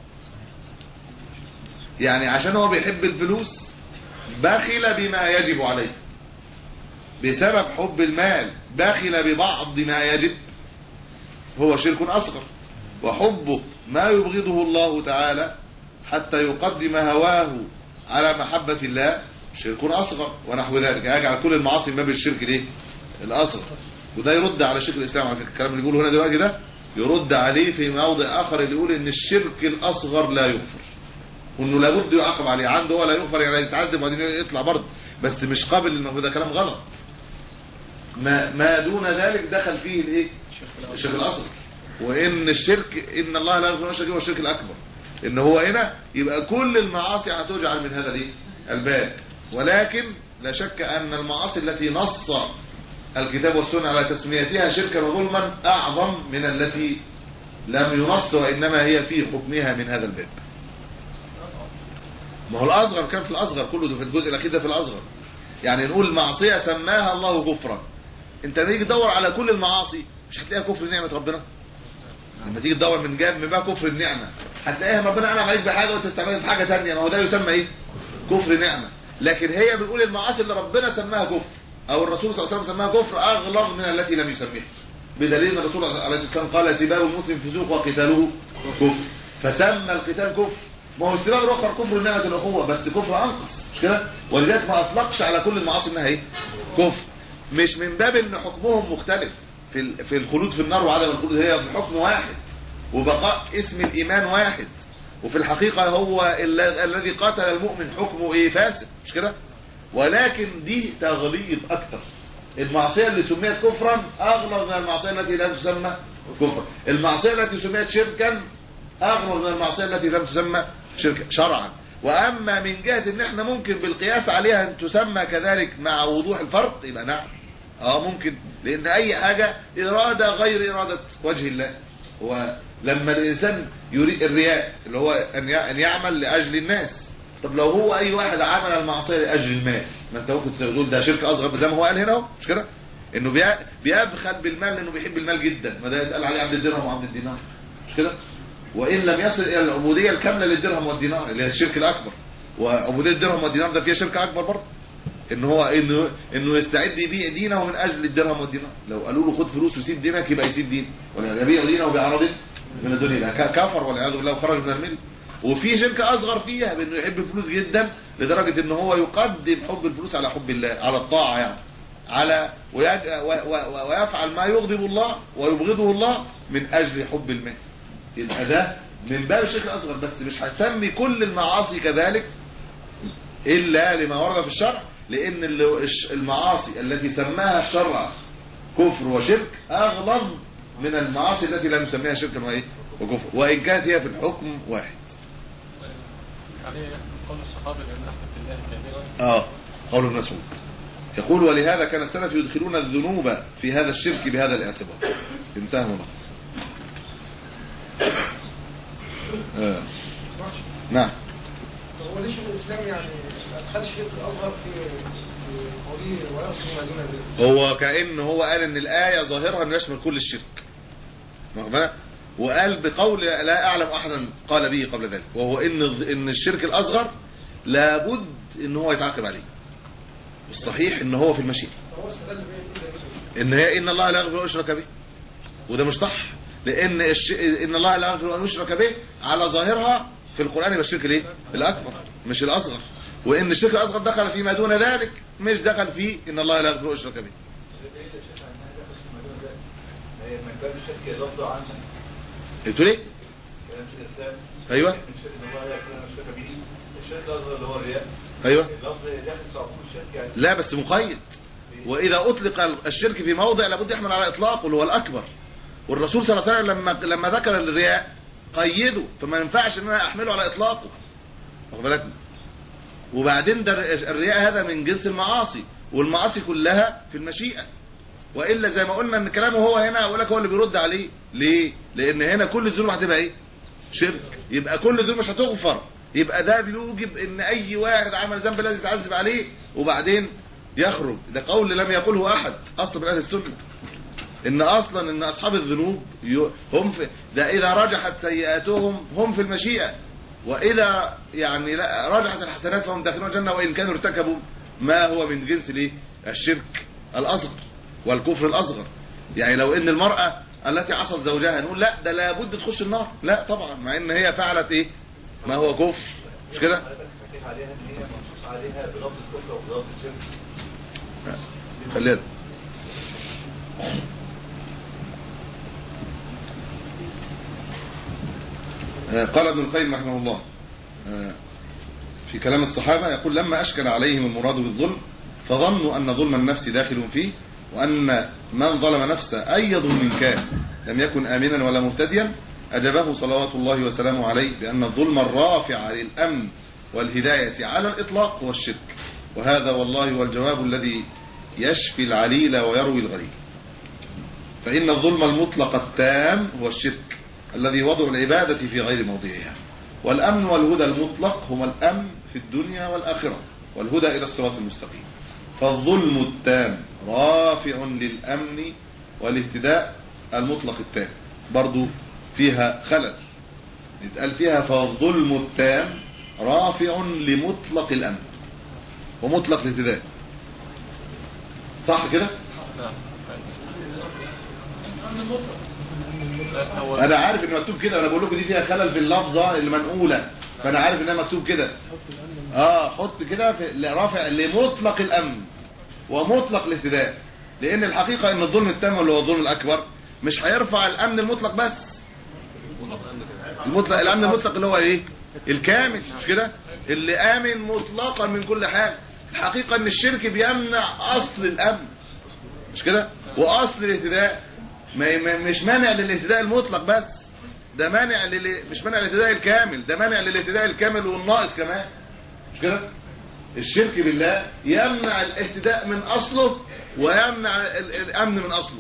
يعني عشان هو بيحب الفلوس بخل بما يجب عليه، بسبب حب المال بخل ببعض ما يجب، هو شرك أصغر. وحبه ما يبغضه الله تعالى حتى يقدم هواه على محبة الله شرك أصغر ونحو ذلك، يجعل كل المعاصي من باب الشرك ليه؟ الأصغر. وده يرد على شيخ الإسلام على فكرة، الكلام اللي بيقوله هنا دلوقتي ده يرد عليه في موضع آخر اللي يقول إن الشرك الأصغر لا يغفر، وإنه لابد يعاقب عليه، عنده ولا يغفر يعني يتعذب وبعدين يطلع برضه، بس مش قابل للمغفرة. ده كلام غلط. ما ما دون ذلك دخل فيه الايه؟ الشرك الأصغر. وإن الشرك إن الله لا يغفر الشرك هو الشرك الأكبر، إن هو هنا يبقى كل المعاصي هتجعل من هذا الايه؟ الباب. ولكن لا شك أن المعاصي التي نص الكتاب والسنة على تسميتها شركا وظلما أعظم من التي لم ينص، وإنما هي في حكمها من هذا الباب. ما هو الأصغر كان في الأصغر كله، ده في الجزء الأخير ده في الأصغر. يعني نقول معصية سماها الله كفرا، انت لما تيجي تدور على كل المعاصي مش هتلاقيها كفر نعمة ربنا. لما تيجي تدور من جاب من بقى كفر النعمة هتلاقيها ربنا انعم عليك بحاجة وانت استعملت في حاجة ثانيه، ما هو ده يسمى ايه؟ كفر نعمة. لكن هي بنقول المعاصي اللي ربنا سماها كفر او الرسول صلى الله عليه وسلم سماها كفر اغلظ من التي لم يسميها، بدليل ان الرسول عليه الصلاه والسلام قال سباب المسلم فسوق وقتاله كفر، فسمى القتال كفر. ما هو السباب الاخر كفر نعمة الاخوة بس كفر انقص، مش كده؟ ولذلك ما اطلقش على كل المعاصي انها ايه؟ كفر، مش من باب ان حكمهم مختلف في في الخلود في النار وعدم الخلود، هي في حكم واحد وبقاء اسم الايمان واحد، وفي الحقيقة هو الذي قاتل المؤمن حكمه ايه؟ فاسد، مش كده؟ ولكن دي تغليظ اكتر. المعصية اللي سميت كفرا اغلظ من المعصية التي لم تسمى كفرا، المعصية التي سميت شركا اغلظ من المعصية التي لم تسمى شركا شرعا. واما من جهة ان احنا ممكن بالقياس عليها ان تسمى كذلك مع وضوح الفرق، يبقى نعم اه ممكن، لان اي حاجة ارادة غير ارادة وجه الله. هو لما الانسان يريد الرياء اللي هو ان يعمل لاجل الناس، طب لو هو اي واحد عمل المعصيه لاجل المال، ما انت ممكن تقول ده شرك اصغر زي ما هو قال هنا اهو، مش كده؟ انه بيبخل بالمال لانه بيحب المال جدا، ما ده يتقال عليه عبد الدرهم وعبد الدينار، مش كده؟ وان لم يصل الى العبوديه الكامله للدرهم والدينار اللي هي الشرك الاكبر، وعبوديه الدرهم والدينار ده فيها شرك اكبر برضه، ان هو انه انه يستعد يبيع دينه من اجل الدرهم والدينار. لو قالوا له خد فلوس وسيب دينك يبقى يسيب دين، ولا يبيع دينه بعرض من الدنيا يبقى كفر والعياذ بالله وخرج من المله. وفي شرك اصغر فيها بانه يحب الفلوس جدا لدرجه ان هو يقدم حب الفلوس على حب الله، على الطاعه يعني، على ويفعل ما يغضب الله ويبغضه الله من اجل حب المال. يبقى ده من باب الشرك الاصغر، بس مش هتسمي كل المعاصي كذلك الا لما ورد في الشرع، لان المعاصي التي سماها الشرع كفر وشرك اغلظ من المعاصي التي لم يسميها شركا وايه وكفر، وان كانت هي في الحكم واحد. يعني قول الصحابه لان احنا في الله كاملا اه قول ابن مسعود يقول ولهذا كان السلف يدخلون الذنوب في هذا الشرك بهذا الاعتبار. انتهى ملخص. آه. نعم. هو ليش الاسلام يعني ادخل الشرك الاصغر في قوله ويغفر ما دون ذلك؟ هو كأنه هو قال ان الآية ظاهرها انه يشمل كل الشرك، وقال بقول لا اعلم احدا قال به قبل ذلك، وهو ان ان الشرك الاصغر لابد ان هو يتعاقب عليه، الصحيح ان هو في المشيئة، ان هي ان الله لا يغفر ان يشرك به، وده مش صح، لان الش... ان الله لا يغفر ان يشرك به على ظاهرها في القرآن يبقى الشرك الايه؟ الاكبر مش الاصغر، وان الشرك الاصغر دخل فيما دون ذلك مش دخل فيه ان الله لا يغفر ان يشرك به. قلت ليه؟ ايوه ايوه لا بس مقيد، واذا اطلق الشرك في موضع لابد يحمل على اطلاقه اللي هو الاكبر، والرسول صلى الله عليه وسلم لما لما ذكر الرياء قيده، فما ينفعش ان انا احمله على اطلاقه، واخد بالك؟ وبعدين ده الرياء هذا من جنس المعاصي، والمعاصي كلها في المشيئة، وإلا زي ما قلنا ان كلامه هو هنا اقول لك هو اللي بيرد عليه. ليه؟ لان هنا كل الذنوب هتبقى ايه؟ شرك، يبقى كل الذنوب مش هتغفر، يبقى ده بيوجب ان اي واحد عمل ذنب لازم يتعذب عليه وبعدين يخرج. ده قول لم يقوله احد اصلا من اهل السنه، ان اصلا ان اصحاب الذنوب هم في ده اذا رجحت سيئاتهم هم في المشيئة، واذا يعني لا رجحت الحسنات فهم داخلون الجنة وان كانوا ارتكبوا ما هو من جنس الايه؟ الشرك الاصغر والكفر الاصغر. يعني لو ان المرأة التي عصت زوجها نقول لا ده لابد تخش النار، لا طبعا، مع ان هي فعلت ايه؟ ما هو كفر، مش كده؟ عليها ان هي منصوص عليها بلفظ الكفر وبلفظ الشرك. خلينا قال ابن القيم رحمه الله في كلام الصحابة يقول لما أشكل عليهم المراد بالظلم فظنوا أن ظلم النفس داخل فيه، وأن من ظلم نفسه أي ظلم كان لم يكن آمنا ولا مهتديا، أجابه صلوات الله وسلامه عليه بأن الظلم الرافع للأمن والهداية على الإطلاق هو الشرك، وهذا والله هو الجواب الذي يشفي العليل ويروي الغليل. فإن الظلم المطلق التام هو الشرك الذي وضع العبادة في غير موضعها، والأمن والهدى المطلق هما الأمن في الدنيا والآخرة والهدى إلى الصراط المستقيم. فالظلم التام رافع للأمن والاهتداء المطلق التام. برضو فيها خلل، يتقال فيها فالظلم التام رافع لمطلق الأمن ومطلق الاهتداء، صح كده؟ انا عارف ان مكتوب كده، انا بقول لكم دي فيها خلل في اللفظه المنقوله، فانا عارف انها مكتوب كده. اه حط كده في رافع لمطلق الامن ومطلق الاهتداء، لان الحقيقه ان الظلم التام اللي هو الظلم الاكبر مش هيرفع الامن المطلق بس، المطلق الامن المطلق اللي هو ايه؟ الكامل، مش كده؟ اللي امن مطلقا من كل حاجه. الحقيقه ان الشرك بيمنع اصل الامن، مش كده؟ واصل الاهتداء ما مش مانع للاهتداء المطلق بس، ده مانع لل... مش مانع للاهتداء الكامل، ده مانع للاهتداء الكامل والناقص كمان، مش كده؟ الشرك بالله يمنع الاهتداء من اصله ويمنع الامن من اصله.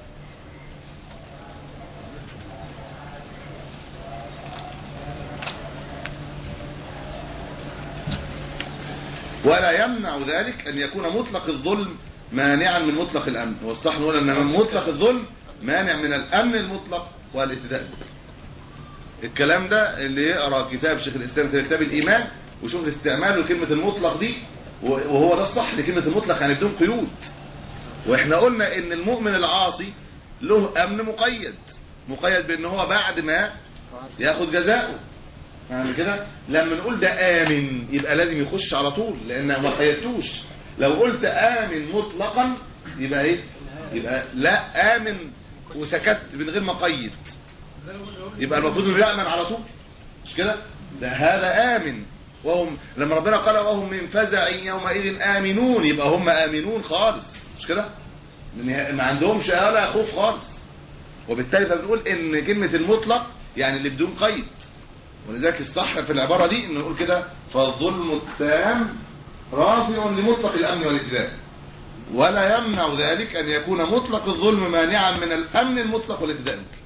ولا يمنع ذلك ان يكون مطلق الظلم مانعا من مطلق الامن، والصح نقول ان مطلق الظلم مانع من الامن المطلق والاهتداء المطلق. الكلام ده اللي يقرا كتاب شيخ الاسلام كتاب الايمان وشوف استعماله لكلمه المطلق دي، وهو ده الصح لكلمه المطلق يعني بدون قيود. واحنا قلنا ان المؤمن العاصي له امن مقيد، مقيد بان هو بعد ما ياخد جزاؤه، يعني كده لما نقول ده امن يبقى لازم يخش على طول لان ما قيدتوش. لو قلت امن مطلقا يبقى ايه؟ يبقى لا امن وسكت من غير ما قيد، يبقى المفروض انه يامن على طول، مش كده؟ ده هذا امن، وهم لما ربنا قال وهم من فزع يومئذ امنون يبقى هم امنون خالص، مش كده؟ ما عندهمش ولا خوف خالص. وبالتالي فبنقول ان كلمه المطلق يعني اللي بدون قيد، ولذلك الصح في العباره دي ان نقول كده فالظلم التام رافع لمطلق الامن والاهتداء، ولا يمنع ذلك ان يكون مطلق الظلم مانعا من الامن المطلق والاهتداء المطلق.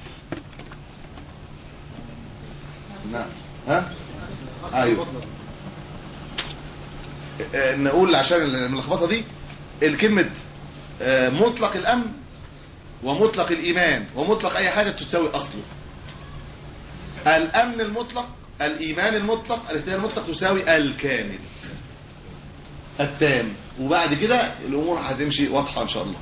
نعم ها ايوه نقول عشان الملخبطه دي الكلمه مطلق الامن ومطلق الايمان ومطلق اي حاجه تساوي اصله. الامن المطلق، الايمان المطلق، الاهتداء المطلق تساوي الكامل التام، وبعد كده الامور هتمشي واضحه ان شاء الله.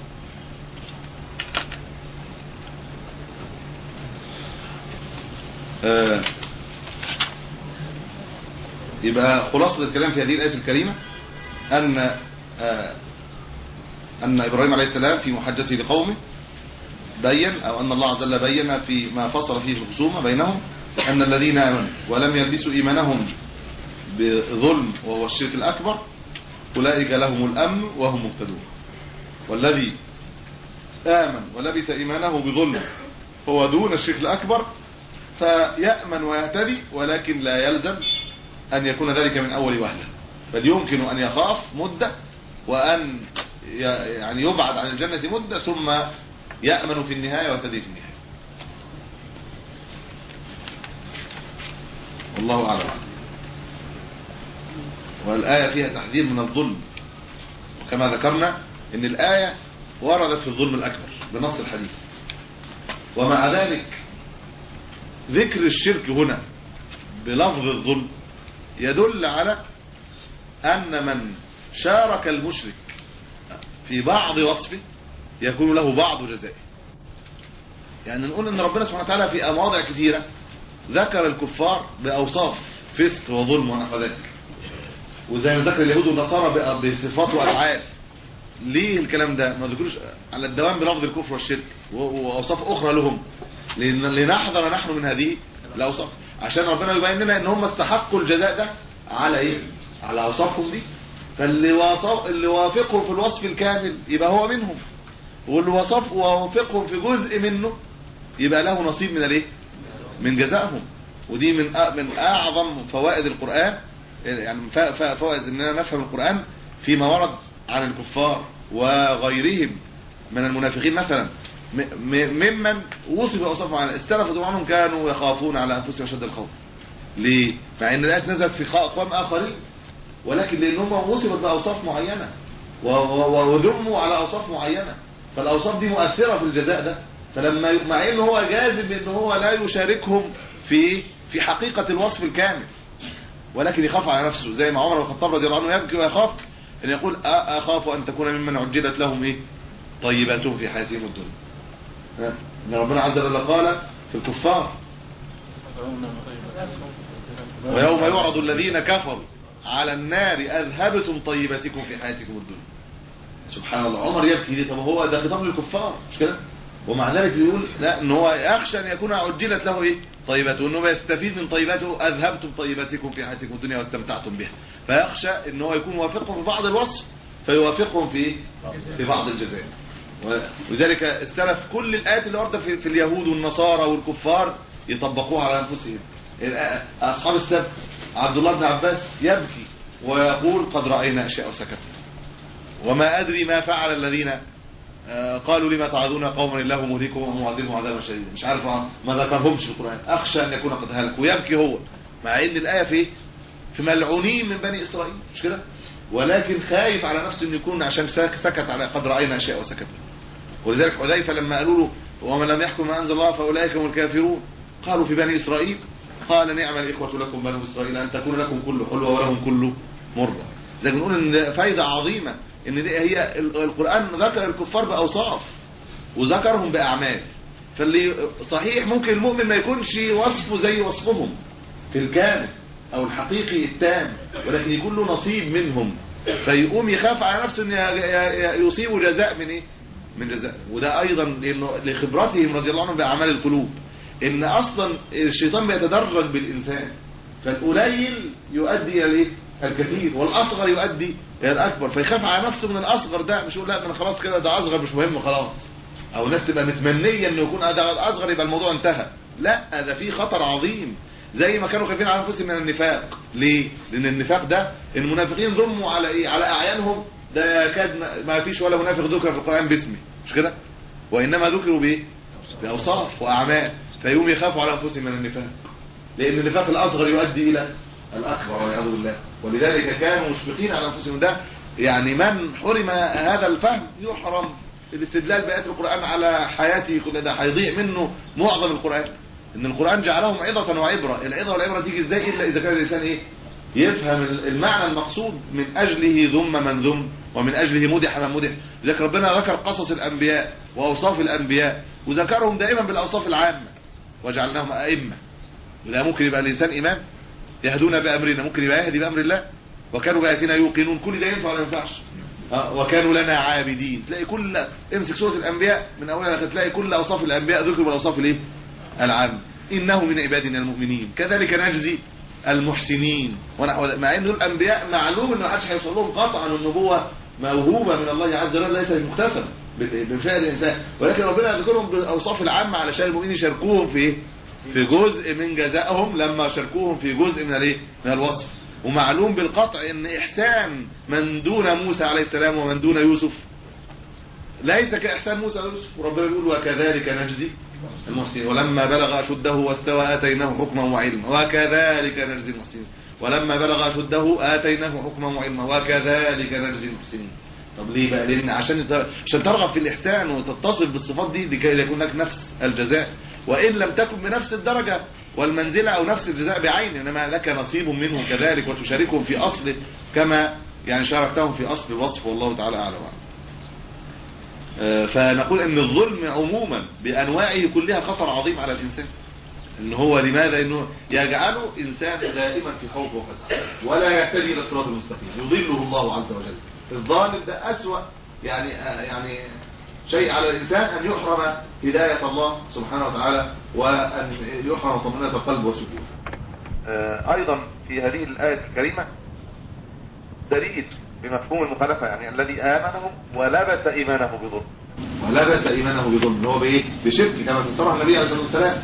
آه يبقى خلاصه الكلام في هذه الايه الكريمه ان آه ان ابراهيم عليه السلام في محاجته لقومه بين، او ان الله عز وجل بين في ما فصل فيه الخصومه بينهم ان الذين امنوا ولم يلبسوا ايمانهم بظلم وهو الشرك الاكبر اولئك لهم الامن وهم مهتدون، والذي امن ولبس ايمانه بظلم هو دون الشرك الاكبر فيأمن ويهتدي، ولكن لا يلزم ان يكون ذلك من اول وهله، بل يمكن ان يخاف مده وان يعني يبعد عن الجنه مده ثم يأمن في النهايه ويهتدي في النهايه. والله اعلم. والآية فيها تحذير من الظلم، وكما ذكرنا ان الآية وردت في الظلم الأكبر بنص الحديث، ومع ذلك ذكر الشرك هنا بلفظ الظلم يدل على أن من شارك المشرك في بعض وصفه يكون له بعض جزائه. يعني نقول ان ربنا سبحانه وتعالى في مواضع كثيرة ذكر الكفار بأوصاف فسق وظلم ونحو ذلك، وزي ما ذكر اليهود والنصارى بصفات وافعال. ليه الكلام ده ما ذكروش على الدوام بلفظ الكفر والشرك واوصاف اخرى لهم؟ لنحذر نحن من هذه الاوصاف، عشان ربنا يبين لنا ان هم استحقوا الجزاء ده على ايه؟ على اوصافهم دي. فاللي وصف اللي وافقهم في الوصف الكامل يبقى هو منهم، واللي وصف ووافقهم في جزء منه يبقى له نصيب من الايه؟ من جزائهم. ودي من من اعظم فوائد القرآن، يعني فوائد اننا نفهم القرآن فيما ورد عن الكفار وغيرهم من المنافقين مثلا، ممن وصف اوصافهم عن السلف عنهم كانوا يخافون على انفسهم شد الخوف. ليه؟ مع ان الايات نزلت في اقوام اخرين ولكن لأنهم وصفت بأوصاف معينة وذموا على أوصاف معينة، فالأوصاف دي مؤثرة في الجزاء ده. فلما مع إنه هو جاذب إنه هو لا يشاركهم في في حقيقة الوصف الكامل، ولكن يخاف على نفسه، زي ما عمر بن الخطاب رضي الله عنه يبكي ويخاف ان يقول اخاف ان تكون ممن عجلت لهم ايه طيباتهم في حياتهم الدنيا. ان ربنا عز وجل قال في الكفار ويوم يعرض الذين كفروا على النار اذهبتم طيباتكم في حياتكم الدنيا. سبحان الله، عمر يبكي ليه؟ طب هو ده خطاب للكفار مش كده؟ ومع ذلك يقول لا، ان هو يخشى ان يكون عجلت له ايه طيباته، انه يستفيد من طيباته. اذهبتم طيباتكم في حياتكم الدنيا واستمتعتم بها، فيخشى ان هو يكون وافقهم في بعض الوصف فيوافقهم في في بعض الجزاء. ولذلك استلف كل الايات اللي ورده في, في اليهود والنصارى والكفار يطبقوها على انفسهم. اصحاب السبت عبد الله بن عباس يبكي ويقول قد راينا اشياء وسكتنا وما ادري ما فعل الذين قالوا لما تعظون قوما الله مهلكهم ومعذبهم عذابا شديدا. مش عارف ما ذكرهمش في القرآن، اخشى ان يكون قد هلكوا. ويبكي هو مع ان الايه في في ملعونين من بني اسرائيل مش كده، ولكن خايف على نفسه ان يكون عشان سكت على قد راينا اشياء وسكتنا. ولذلك حذيفه لما قالوا له ومن لم يحكم ما انزل الله فاولئك هم الكافرون، قالوا في بني اسرائيل، قال نعم الاخوه لكم بنو اسرائيل ان تكون لكم كل حلوه ولهم كل مره. زي ما بنقول ان فايده عظيمه ان دي هي القرآن ذكر الكفار بأوصاف وذكرهم بأعمال. فاللي صحيح ممكن المؤمن ما يكونش وصفه زي وصفهم في الكامل او الحقيقي التام، ولكن يكون له نصيب منهم، فيقوم يخاف على نفسه ان يصيبوا جزاء من ايه من جزاء. وده ايضا لانه لخبرتهم رضي الله عنهم بأعمال القلوب، ان اصلا الشيطان بيتدرج بالانسان، فالقليل يؤدي الى الكثير والاصغر يؤدي الى الاكبر، فيخاف على نفسه من الاصغر ده. مش يقول لا انا خلاص كده ده اصغر مش مهم خلاص، او الناس تبقى متمنيه انه يكون ده اصغر يبقى الموضوع انتهى. لا، ده فيه خطر عظيم، زي ما كانوا خايفين على انفسهم من النفاق. ليه؟ لان النفاق ده المنافقين ضموا على ايه على اعيانهم، ده يكاد ما فيش ولا منافق ذكر في القرآن باسمه مش كده، وانما ذكروا بايه باوصاف واعمال، فيقوم يخافوا على انفسهم من النفاق، لان النفاق الاصغر يؤدي الى الاكبر والعياذ بالله. ولذلك كانوا مشفقين على انفسهم. ده يعني من حرم هذا الفهم يحرم الاستدلال بآيات القرآن على حياته، كل ده هيضيع منه معظم القرآن. ان القرآن جعلهم عظة وعبرة. العظة والعبرة تيجي ازاي الا اذا كان الانسان ايه يفهم المعنى المقصود، من اجله ذم من ذم ومن اجله مدح من مدح. لذلك ربنا ذكر قصص الانبياء واوصاف الانبياء وذكرهم دائما بالاوصاف العامة، وجعلناهم ائمة. وده ممكن يبقى الانسان امام يهدون بأمرنا، ممكن يبقى يهدي بأمر الله، وكانوا بآياتنا يوقنون. كل ده ينفع ولا ينفعش؟ وكانوا لنا عابدين. تلاقي كل امسك سورة الأنبياء من أولها تلاقي كل أوصاف الأنبياء ذكروا بالأوصاف الايه العامة. إنه من عبادنا المؤمنين كذلك نجزي المحسنين ونحو ذلك. مع إن الأنبياء معلوم إنه محدش هيوصل لهم قطعا النبوة موهوبة من الله عز وجل، ليس مكتسبة بفعل الإنسان، ولكن ربنا ذكرهم بالأوصاف العامة علشان المؤمنين يشاركوهم في في جزء من جزائهم لما شاركوهم في جزء من الايه من الوصف. ومعلوم بالقطع ان احسان من دون موسى عليه السلام ومن دون يوسف ليس كاحسان موسى ويوسف. وربنا يقول وكذلك نجزي المحسنين ولما بلغ اشده واستوى اتيناه حكما وعلما وكذلك نجزي المحسنين ولما بلغ اشده اتيناه حكما وعلما وكذلك نجزي المحسنين. طب ليه بقى؟ لان عشان عشان ترغب في الاحسان وتتصف بالصفات دي لكي يكون لك نفس الجزاء، وإن لم تكن بنفس الدرجة والمنزلة أو نفس الجزاء بعين، إنما لك نصيب منهم كذلك وتشاركهم في أصل كما يعني شاركتهم في أصل الوصف، والله تعالى أعلم. فنقول إن الظلم عموما بأنواعه كلها خطر عظيم على الإنسان. إن هو لماذا؟ إنه يجعله إنسان دائما في خوف وفزع ولا يهتدي إلى الصراط المستقيم، يضله الله عز وجل. الظالم ده أسوأ يعني يعني شيء على الإنسان أن يحرم هداية الله سبحانه وتعالى وأن يحرم طمأنينة القلب وسكونه. أيضا في هذه الآية الكريمة دليل بمفهوم المخالفة، يعني الذي آمنهم ولبس إيمانه بظلم. ولبس إيمانه بظلم هو بإيه؟ بشرك كما فسرها النبي عليه الصلاة والسلام.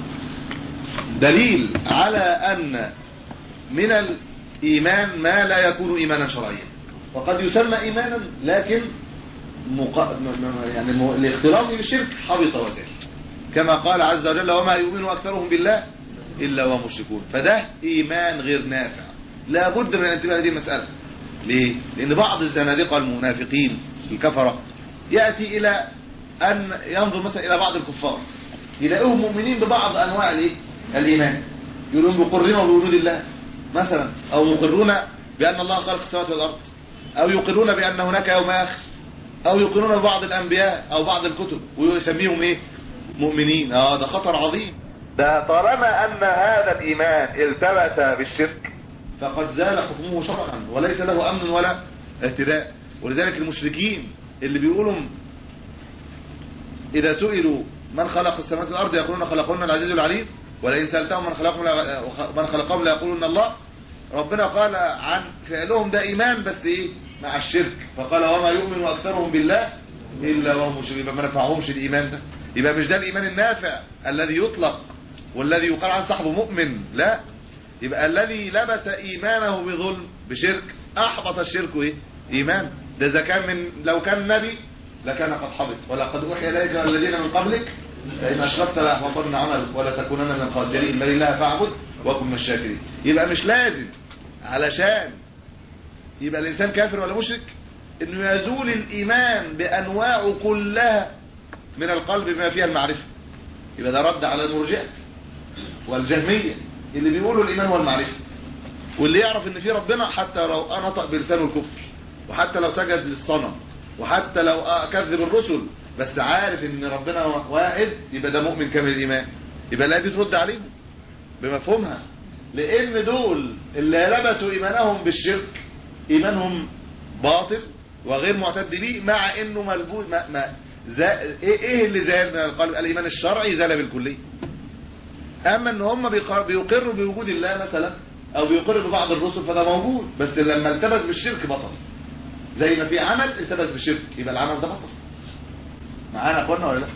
دليل على أن من الإيمان ما لا يكون إيمانا شرعيا، وقد يسمى إيمانا لكن مق... يعني الاختلاط بالشرك حبط وزال، كما قال عز وجل وما يؤمن أكثرهم بالله إلا وهم مشركون. فده إيمان غير نافع، لابد من الانتباه لهذه المسألة. ليه؟ لأن بعض الزنادقة المنافقين الكفرة يأتي إلى أن ينظر مثلا إلى بعض الكفار يلاقوهم مؤمنين ببعض أنواع الإيه؟ الإيمان، يقولون مقرون بوجود الله مثلا، أو مقرون بأن الله خلق السماوات والأرض، أو يقرون بأن هناك يوم آخر، أو يقرون ببعض الأنبياء أو بعض الكتب ويسميهم إيه؟ مؤمنين. آه ده خطر عظيم. ده طالما أن هذا الإيمان التبس بالشرك فقد زال حكمه شرعا وليس له أمن ولا اهتداء. ولذلك المشركين اللي بيقولوا إذا سئلوا من خلق السماوات والأرض يقولون خلقهن العزيز العليم، ولئن سألتهم من خلقهم من خلقهم لا يقولون الله. ربنا قال عن فعلهم ده إيمان بس إيه؟ مع الشرك، فقال وما يؤمن أكثرهم بالله إلا وهم مشركون. ما نفعهمش الإيمان ده، يبقى مش ده الإيمان النافع الذي يطلق والذي يقال عن صاحبه مؤمن، لا، يبقى الذي لبس إيمانه بظلم بشرك أحبط الشرك إيه؟ إيمان. ده إذا كان من لو كان نبي لكان قد حبط، ولقد أوحي إليك الذين من قبلك فإن أشركت لأحبطن عملك ولا تكونن من الخاسرين بل الله فاعبد وكن من الشاكرين. يبقى مش لازم علشان يبقى الإنسان كافر ولا مشرك إنه يزول الإيمان بأنواعه كلها من القلب بما فيها المعرفة. يبقى ده رد على المرجئة والجهمية اللي بيقولوا الإيمان هو المعرفة، واللي يعرف إن في ربنا حتى لو نطق بلسانه الكفر، وحتى لو سجد للصنم، وحتى لو كذب الرسل، بس عارف إن ربنا واحد، يبقى ده مؤمن كامل الإيمان. يبقى لا دي ترد عليهم بمفهومها، لأن دول اللي لبسوا إيمانهم بالشرك إيمانهم باطل وغير معتد به، مع إنه ملبوس ما ما ايه ايه اللي زال من القلب؟ الايمان الشرعي زال بالكليه. اما ان هم بيقروا بوجود الله مثلا او بيقروا ببعض الرسل فده موجود، بس لما التبس بالشرك بطل. زي ما في عمل التبس بالشرك يبقى العمل ده بطل. معانا اخوانا ولا لا؟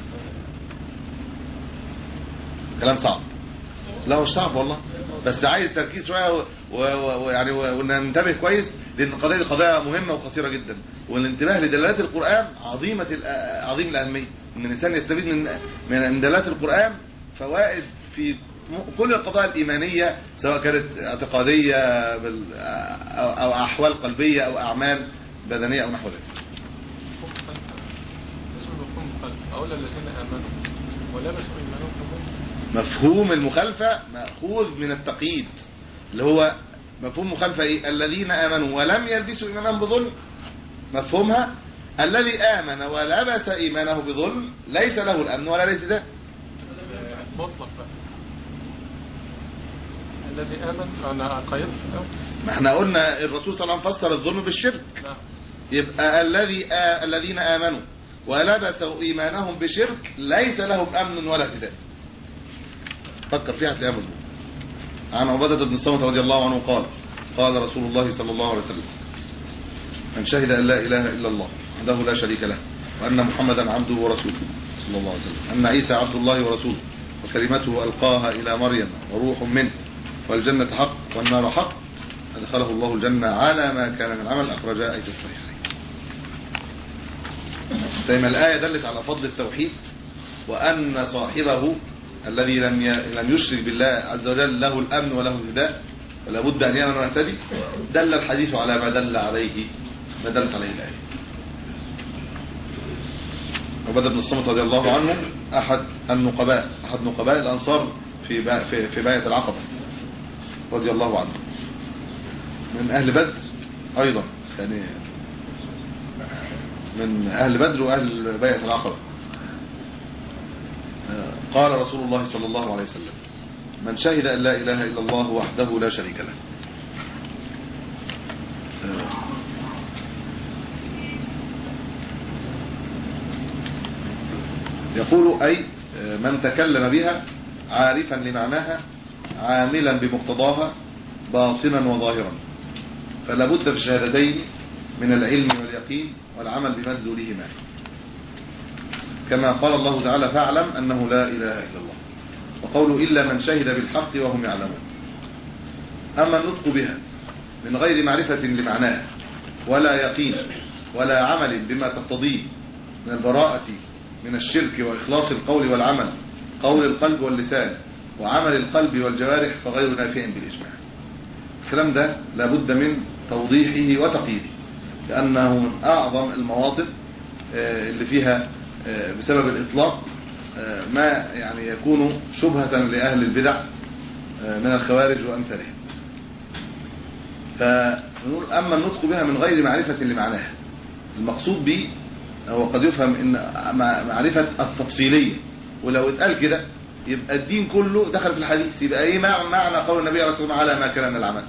كلام صعب. لا مش صعب والله، بس عايز تركيز شويه ويعني وننتبه كويس، لان القضيه دي قضيه مهمه وخطيره جدا، والانتباه لدلالات القران عظيمه عظيم الاهميه. ان الانسان يستفيد من من دلالات القران فوائد في كل القضايا الايمانيه، سواء كانت اعتقاديه او احوال قلبيه او اعمال بدنيه او نحو ذلك. اقول الذين امنوا ولبسوا ايمانهم مفهوم المخالفة مأخوذ من التقييد، اللي هو مفهوم مخالفة ايه؟ الذين آمنوا ولم يلبسوا إيمانهم بظلم، مفهومها الذي آمن ولبس إيمانه بظلم ليس له الأمن ولا ليس ده مطلق بقى. الذي آمن أنا قيدت ما احنا قلنا الرسول صلى الله عليه وسلم فسر الظلم بالشرك. نعم. يبقى الذي آ... الذين آمنوا ولبسوا إيمانهم بشرك ليس لهم أمن ولا اهتداء. فكر فيها هتلاقيها مظبوط. عن عبادة بن الصامت رضي الله عنه قال قال رسول الله صلى الله عليه وسلم من شهد أن لا إله إلا الله وحده لا شريك له وأن محمدا عبده ورسوله صلى الله عليه وسلم أن عيسى عبد الله ورسوله وكلمته ألقاها إلى مريم وروح منه والجنة حق والنار حق أدخله الله الجنة على ما كان من عمل أخرجها أي في الصحيحين. دائما الآية دلت على فضل التوحيد، وأن صاحبه الذي لم لم يشرك بالله عز وجل له الأمن وله الهداء، ولا بد أن يأمن ويهتدي. دل الحديث على ما دل عليه ما دلت عليه الآية. عبادة بن الصامت رضي الله عنه أحد النقباء أحد نقباء الأنصار في في في باية العقبة رضي الله عنه، من أهل بدر أيضا، يعني من أهل بدر وأهل باية العقبة. قال رسول الله صلى الله عليه وسلم من شهد أن لا إله إلا الله وحده لا شريك له. يقول أي من تكلم بها عارفا لمعناها عاملا بمقتضاها باطنا وظاهرا، فلا بد في الشهادتين من العلم واليقين والعمل بمدلولهما، كما قال الله تعالى فاعلم أنه لا إله إلا الله، وقوله إلا من شهد بالحق وهم يعلمون. أما النطق بها من غير معرفة لمعناها ولا يقين ولا عمل بما تقتضيه من البراءة من الشرك وإخلاص القول والعمل، قول القلب واللسان وعمل القلب والجوارح، فغير نافع بالإجماع. الكلام ده لابد من توضيحه وتقييده، لأنه من أعظم المواطن اللي فيها بسبب الإطلاق ما يعني يكون شبهة لأهل البدع من الخوارج وأمثالهم. فنقول أما النطق بها من غير معرفة لمعناها، المقصود به هو قد يفهم إن معرفة التفصيلية، ولو اتقال كده يبقى الدين كله دخل في الحديث، يبقى ايه معنى قول النبي عليه الصلاة والسلام على ما كان من العمل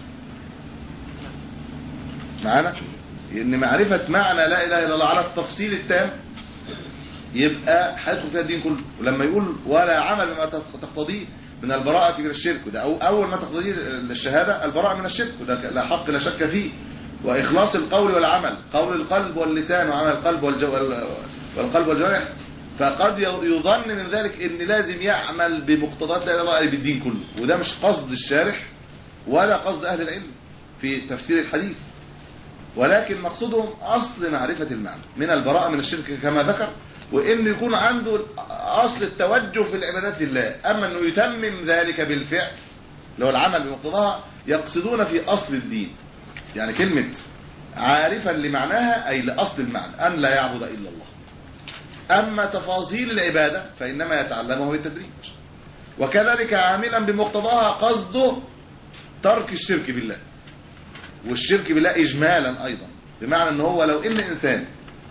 معانا؟ ان معرفة معنى لا اله الا الله على التفصيل التام يبقى هيدخل فيها الدين كله. ولما يقول ولا عمل بما تقتضيه من البراءة من الشرك، وده أو اول ما تقتضيه الشهادة البراءة من الشرك، وده لا حق لا شك فيه، واخلاص القول والعمل، قول القلب واللسان وعمل القلب والقلب والجوارح. فقد يظن من ذلك ان لازم يعمل بمقتضيات لا اله الا الله بالدين كله، وده مش قصد الشارح ولا قصد اهل العلم في تفسير الحديث، ولكن مقصودهم اصل معرفة المعنى من البراءة من الشرك كما ذكر، وان يكون عنده اصل التوجه في العبادات لله. اما انه يتمم ذلك بالفعل اللي هو العمل بمقتضاها، يقصدون في اصل الدين، يعني كلمة عارفا لمعناها اي لاصل المعنى ان لا يعبد الا الله. أما تفاصيل العبادة فإنما يتعلمه بالتدريج، وكذلك عاملا بمقتضاها قصده ترك الشرك بالله، والشرك بالله إجمالا أيضا، بمعنى أنه هو لو إن إنسان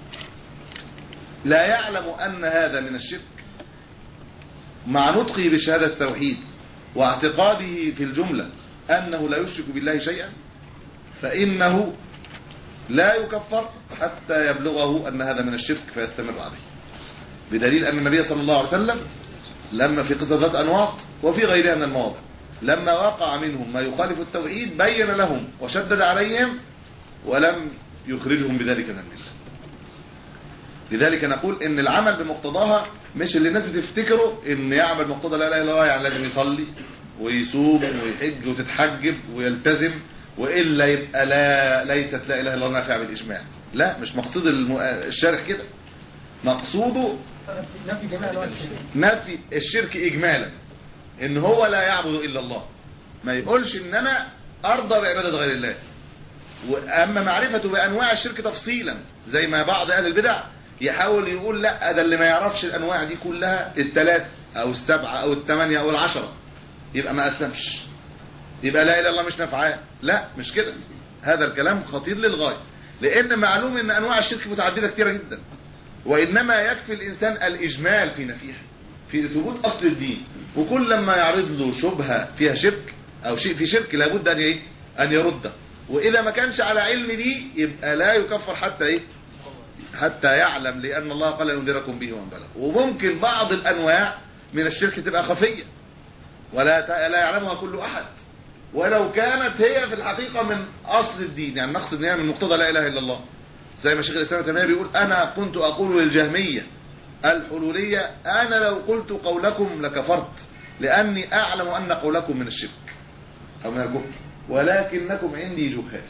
لا يعلم أن هذا من الشرك مع نطقه بشهادة التوحيد واعتقاده في الجملة أنه لا يشرك بالله شيئا، فإنه لا يكفر حتى يبلغه أن هذا من الشرك فيستمر عليه، بدليل أن النبي صلى الله عليه وسلم لما في قصة ذات أنواط وفي غيرها من المواضع لما وقع منهم ما يخالف التوحيد بين لهم وشدد عليهم ولم يخرجهم بذلك من الملة. لذلك نقول ان العمل بمقتضاها مش اللي الناس بتفتكره ان يعمل بمقتضى لا اله الا الله يعني لازم يصلي ويصوم ويحج وتتحجب ويلتزم، وإلا يبقى لا ليست لا اله الا الله نافعة بالإجماع. لا، مش مقصود الشارح كده، مقصوده نفي جميع انواع الشرك، نفي الشرك إجمالا، ان هو لا يعبد إلا الله، ما يقولش ان انا ارضى بعبادة غير الله. واما معرفته بانواع الشرك تفصيلا زي ما بعض اهل البدع يحاول يقول لا ده اللي ما يعرفش الانواع دي كلها الثلاث او السبعة او الثمانية او العشرة يبقى ما اسلمش، يبقى لا اله الا الله مش نافعاه. لا، مش كده، هذا الكلام خطير للغاية، لان معلوم ان انواع الشرك متعددة كثيرة جدا، وانما يكفي الانسان الاجمال في نفيها في ثبوت اصل الدين. وكل لما يعرض له شبهة فيها شرك او شيء في شرك لابد ان ايه ان يرده، واذا ما كانش على علم دي يبقى لا يكفر حتى ايه حتى يعلم، لان الله قال انذركم به ومن بلغ. وممكن بعض الانواع من الشرك تبقى خفية ولا لا يعلمها كل احد، ولو كانت هي في الحقيقة من اصل الدين، يعني نقصد ان هي من مقتضى لا اله الا الله، زي ما شيخ الاسلام تيمية بيقول انا كنت اقول للجهمية الحلولية انا لو قلت قولكم لكفرت لاني اعلم ان قولكم من الشرك او من الكفر ولكنكم عندي جهال.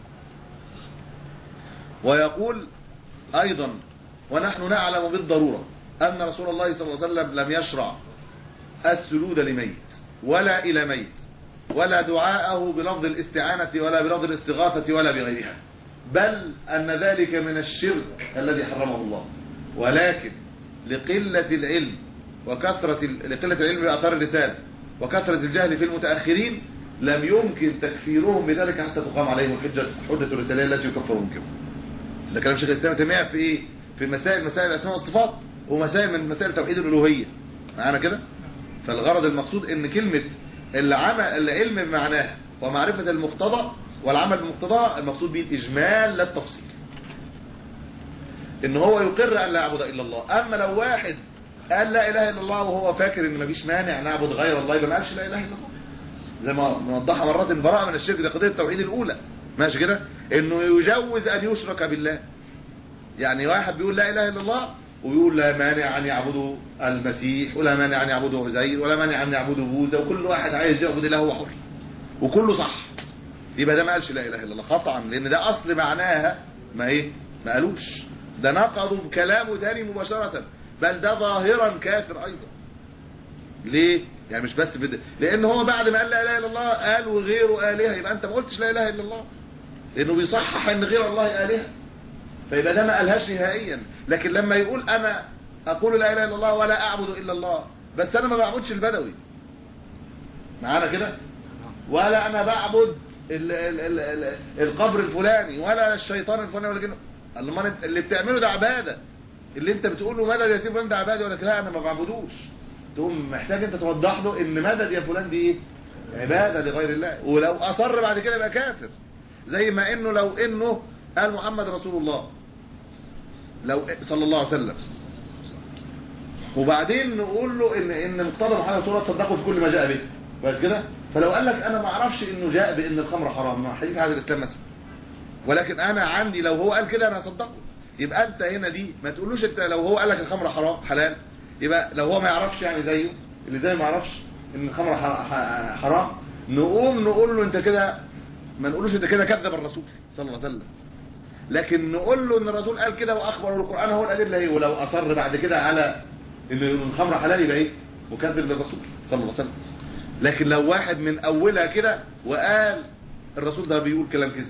ويقول ايضا ونحن نعلم بالضرورة ان رسول الله صلى الله عليه وسلم لم يشرع السجود لميت ولا الى ميت ولا دعاءه بلفظ الاستعانة ولا بلفظ الاستغاثة ولا بغيرها، بل ان ذلك من الشرك الذي حرمه الله، ولكن لقلة العلم وكثرة لقلة العلم بأثار الرسالة وكثرة الجهل في المتأخرين لم يمكن تكفيرهم بذلك حتى تقام عليهم حجة حجة الرسالة التي يكفرون بها. ده كلام شيخ الإسلام تيمية في ايه؟ في مسائل مسائل الأسماء والصفات ومسائل من مسائل توحيد الألوهية معانا كده. فالغرض المقصود ان كلمة العمل العلم بمعناها ومعرفة المقتضى والعمل بمقتضاها المقصود به الإجمال لا التفصيل، ان هو يقر ان لا يعبد الا الله. اما لو واحد قال لا اله الا الله وهو فاكر ان مفيش مانع نعبد غير الله يبقى ما قالش لا اله الا الله، زي ما نوضحها مرات البراءه من الشرك، دي قضيه التوحيد الاولى ماشي كده، انه يجوز ان يشرك بالله. يعني واحد بيقول لا اله الا الله ويقول لا مانع ان يعبدوا المسيح ولا مانع ان يعبدوا عزير ولا مانع ان يعبدوا بوذا، وكل واحد عايز يعبد الله هو حر وكله صح، يبقى ده ما قالش لا اله الا الله قطعا، لان ده اصل معناها ما ايه ما قالوش، ده نقضوا بكلامه ثاني مباشرة، بل ده ظاهرا كافر ايضا. ليه؟ يعني مش بس بد... لان هو بعد ما قال لا اله الا الله قال وغيره الهه، يبقى انت ما قلتش لا اله الا الله، لانه بيصحح ان غير الله الهه، فيبقى ده ما قالهاش نهائيا. لكن لما يقول انا اقول لا اله الا الله ولا اعبد الا الله، بس انا ما بعبدش البدوي معانا كده، ولا انا بعبد ال ال ال ال القبر الفلاني ولا الشيطان الفلاني ولا كده، اللي بتعمله ده عباده، اللي انت بتقول له مدد يا سيدي فلان ده عباده، ولا لا انا ما بعبدوش، تقوم محتاج انت توضح له ان مدد يا فلان دي ايه؟ عباده لغير الله. ولو اصر بعد كده يبقى كافر، زي ما انه لو انه قال محمد رسول الله لو صلى الله عليه وسلم، وبعدين نقول له ان ان مقتضى محمد رسول الله تصدقوا في كل ما جاء به بس كده، فلو قال لك انا ما اعرفش انه جاء بان الخمر حرام، ما حديث هذا الاسلام مثلا، ولكن انا عندي لو هو قال كده انا هصدقه، يبقى انت هنا دي ما تقولوش انت لو هو قال لك الخمر حرام حلال، يبقى لو هو ما يعرفش يعني زيه اللي زي ما يعرفش ان الخمر حرام، نقوم نقول له انت كده، ما نقولوش انت كده كذب الرسول صلى الله عليه وسلم، لكن نقول له ان الرسول قال كده واخبر القرآن هو الادله هي، ولو اصر بعد كده على ان الخمر حلال يبقى ايه؟ مكذب للرسول صلى الله عليه وسلم. لكن لو واحد من اولها كده وقال الرسول ده بيقول كلام كذب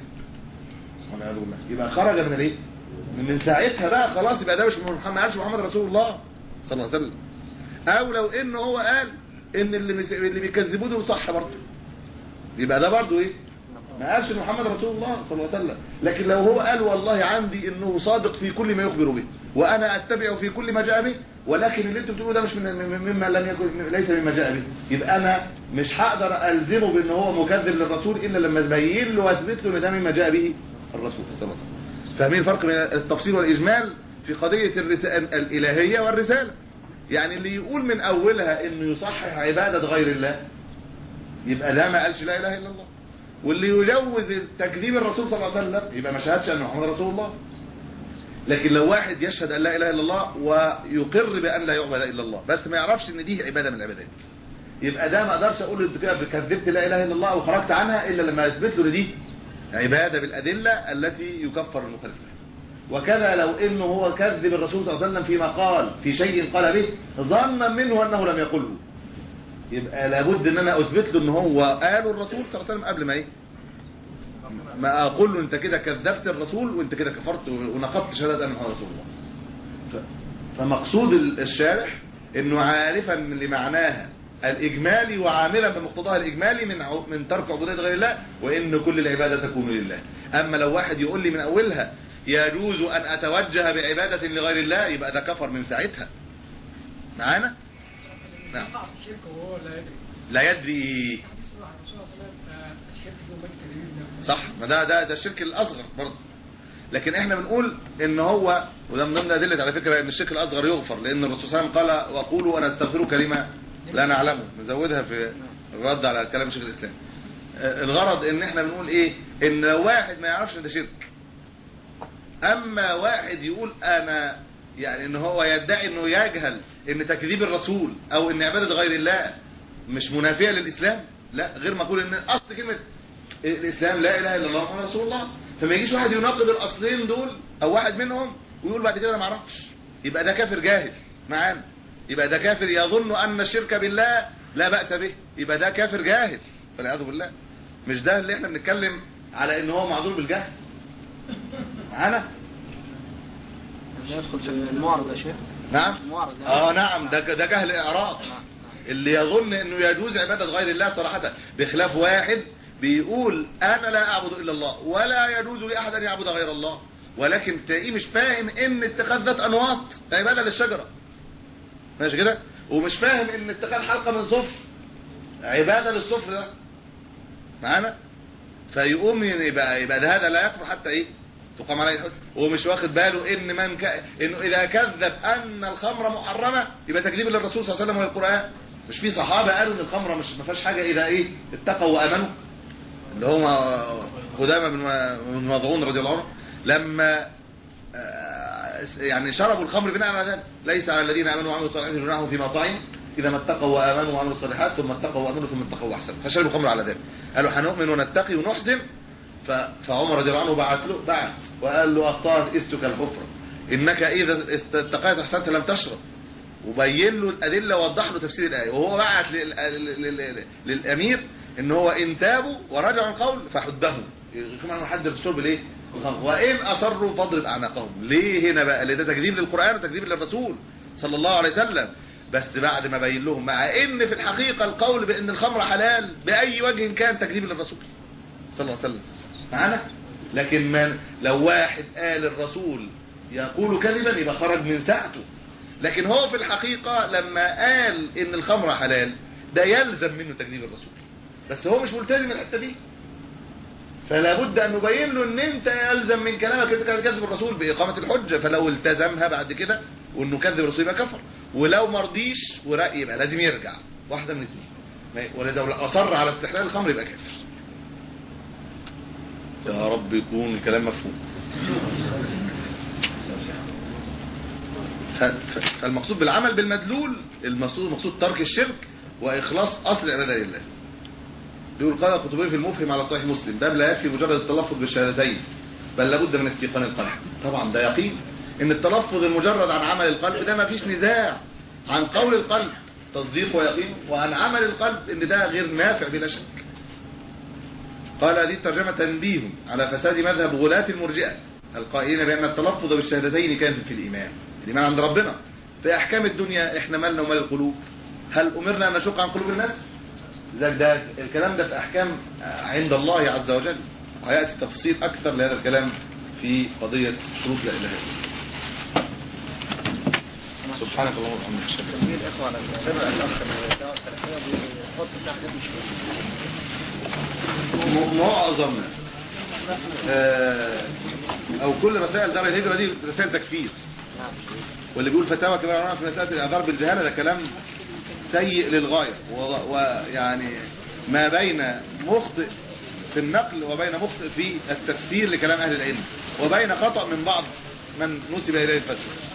يبقى خرج من الايه؟ من ساعتها بقى خلاص، يبقى ده مش محمد، ما قالش محمد رسول الله صلى الله عليه وسلم. او لو انه هو قال ان اللي اللي بيكذبوه دول صح برضه، يبقى ده برضه ايه؟ ما قالش محمد رسول الله صلى الله عليه وسلم. لكن لو هو قال والله عندي انه صادق في كل ما يخبر به وانا اتبعه في كل ما جاء به، ولكن اللي انتوا بتقولوه ده مش من مما لم يكن، ليس مما جاء به، يبقى انا مش هقدر الزمه بان هو مكذب للرسول الا لما ابين له واثبت له ان ده مما جاء به الرسول صلى الله عليه وسلم. فاهمين الفرق بين التفصيل والاجمال في قضيه الالهيه والرساله؟ يعني اللي يقول من اولها انه يصحح عباده غير الله يبقى ده ما قالش لا اله الا الله، واللي يجوز تكذيب الرسول صلى الله عليه وسلم يبقى ما شهدش ان محمد رسول الله. لكن لو واحد يشهد ان لا اله الا الله ويقر بان لا يعبد الا الله بس ما يعرفش ان دي عباده من العبادات، يبقى ده ما اقدرش اقول له انت كده كذبت لا اله الا الله وخرجت عنها الا لما اثبت له ان دي عباده بالادله التي يكفر المخالف لها. وكذا لو انه هو كذب الرسول صلى الله عليه وسلم فيما قال في شيء قال به ظنا منه انه لم يقله، يبقى لابد ان انا اثبت له ان هو قاله الرسول صلى الله عليه وسلم قبل ما ايه؟ ما اقول له انت كده كذبت الرسول وانت كده كفرت ونقضت شهاده ان محمد رسول الله. فمقصود الشارح انه عارفا لمعناها الاجمالي وعاملا بمقتضاها الاجمالي من من ترك عبوديه غير الله، وان كل العباده تكون لله. اما لو واحد يقول لي من اولها يجوز ان اتوجه بعباده لغير الله يبقى ده كفر من ساعتها. معانا؟ نعم. لا يدري صح، ما ده ده ده الشرك الاصغر برضه. لكن احنا بنقول ان هو، وده من ضمن ادله على فكره ان الشرك الاصغر يغفر، لان الرسول صلى الله عليه وسلم قال وقولوا انا استغفرك لما لا نعلمه، نزودها في الرد على كلام شيخ الاسلام. الغرض ان احنا بنقول ايه؟ ان لو واحد ما يعرفش ان ده شرك، اما واحد يقول انا يعني ان هو يدعي انه يجهل ان تكذيب الرسول او ان عباده غير الله مش منافيه للاسلام، لا، غير ما اقول ان اصل كلمه الاسلام لا اله الا الله محمد رسول الله، فما يجيش واحد يناقض الاصلين دول او واحد منهم ويقول بعد كده انا ما اعرفش، يبقى ده كافر جاهل معانا، يبقى ده كافر يظن ان الشرك بالله لا بأس به، يبقى ده كافر جاهل والعياذ بالله. مش ده اللي احنا بنتكلم على ان هو معذور بالجهل معانا. يدخل في المعرض يا شيخ. نعم اه نعم، ده ده جهل اعراض، اللي يظن انه يجوز عباده غير الله صراحه، بخلاف واحد بيقول انا لا اعبد الا الله ولا يجوز لاحد ان يعبد غير الله، ولكن تلاقيه مش فاهم ان اتخاذ ذات انواط عباده للشجره، ماشي كده، ومش فاهم ان اتخاذ حلقه من صفر عباده للصفر ده معانا، فيقوم يبقى يبقى ده هذا لا يكفر حتى ايه تقام عليه الحجه، ومش واخد باله ان من ك... انه اذا كذب ان الخمر محرمه يبقى تكذيب للرسول صلى الله عليه وسلم والقران. مش في صحابه قالوا ان الخمره مش ما فيهاش حاجه اذا ايه اتقوا وامنوا، اللي هم قدامى بن مظعون رضي الله عنه، لما يعني شربوا الخمر بناء على ذلك، ليس على الذين امنوا وعملوا الصالحات جناح فيما طعم اذا ما اتقوا وامنوا وعملوا الصالحات ثم اتقوا وامنوا ثم اتقوا واحسنوا، فشربوا الخمر على ذلك، قالوا هنؤمن ونتقي ونحسن. فعمر رضي الله عنه بعت له بعت وقال له اخطأت استك الحفرة، انك اذا اتقيت احسنت لم تشرب، وبين له الادله ووضح له تفسير الايه، وهو بعت للامير ان هو ان تابوا ورجعوا القول فحدهم، كما نحدد الرسول بالايه؟ وان اصروا فاضرب اعناقهم. ليه هنا بقى؟ لان ده تكذيب للقران وتكذيب للرسول صلى الله عليه وسلم، بس بعد ما بين لهم مع ان في الحقيقه القول بان الخمر حلال باي وجه كان تكذيب للرسول صلى الله عليه وسلم معانا. لكن من لو واحد قال الرسول يقول كذبا يبقى خرج من ساعته، لكن هو في الحقيقة لما قال ان الخمر حلال ده يلزم منه تكذيب الرسول، بس هو مش ملتزم الحته دي، فلا بد ان نبين له ان انت يلزم من كلامك انت كذب الرسول باقامه الحجه، فلو التزمها بعد كده وانه كذب الرسول يبقى كفر، ولو ما رضيش ورأي يبقى لازم يرجع، واحده من الاثنين، ولو اصر على استحلال الخمر يبقى كافر. يا رب يكون الكلام مفهوم. فالمقصود بالعمل بالمدلول المقصود مقصود ترك الشرك واخلاص اصل العباده لله. بيقول قال القطبي في المفهم على صحيح مسلم باب لا يكفي مجرد التلفظ بالشهادتين بل لابد من استيقان القلب. طبعا ده يقين ان التلفظ المجرد عن عمل القلب ده ما فيش نزاع، عن قول القلب تصديق ويقين، وعن عمل القلب ان ده غير نافع بلا شك. قال هذه الترجمه تنبيه على فساد مذهب غلاة المرجئه القائلين بان التلفظ بالشهادتين كان في الايمان، الايمان عند ربنا. في احكام الدنيا احنا مالنا ومال القلوب؟ هل امرنا ان نشق عن قلوب الناس؟ ذلك ده الكلام ده في احكام عند الله عز وجل، وهياتي تفصيل اكثر لهذا الكلام في قضيه شروط لا اله الا الله. سبحانك اللهم وبحمدك اشهد ان لا اله الا انت الاخوه على سبب الاخ من الدعوه السلفيه بيحط بتاع حاجات مش معظم او كل رسائل دار الهجره دي رسائل تكفير، واللي بيقول فتاوى كبار العلماء في مساله الاعذار بالجهاله ده كلام سيء للغايه، ويعني ما بين مخطئ في النقل وبين مخطئ في التفسير لكلام اهل العلم، وبين خطأ من بعض من نسب اليه الفتوى.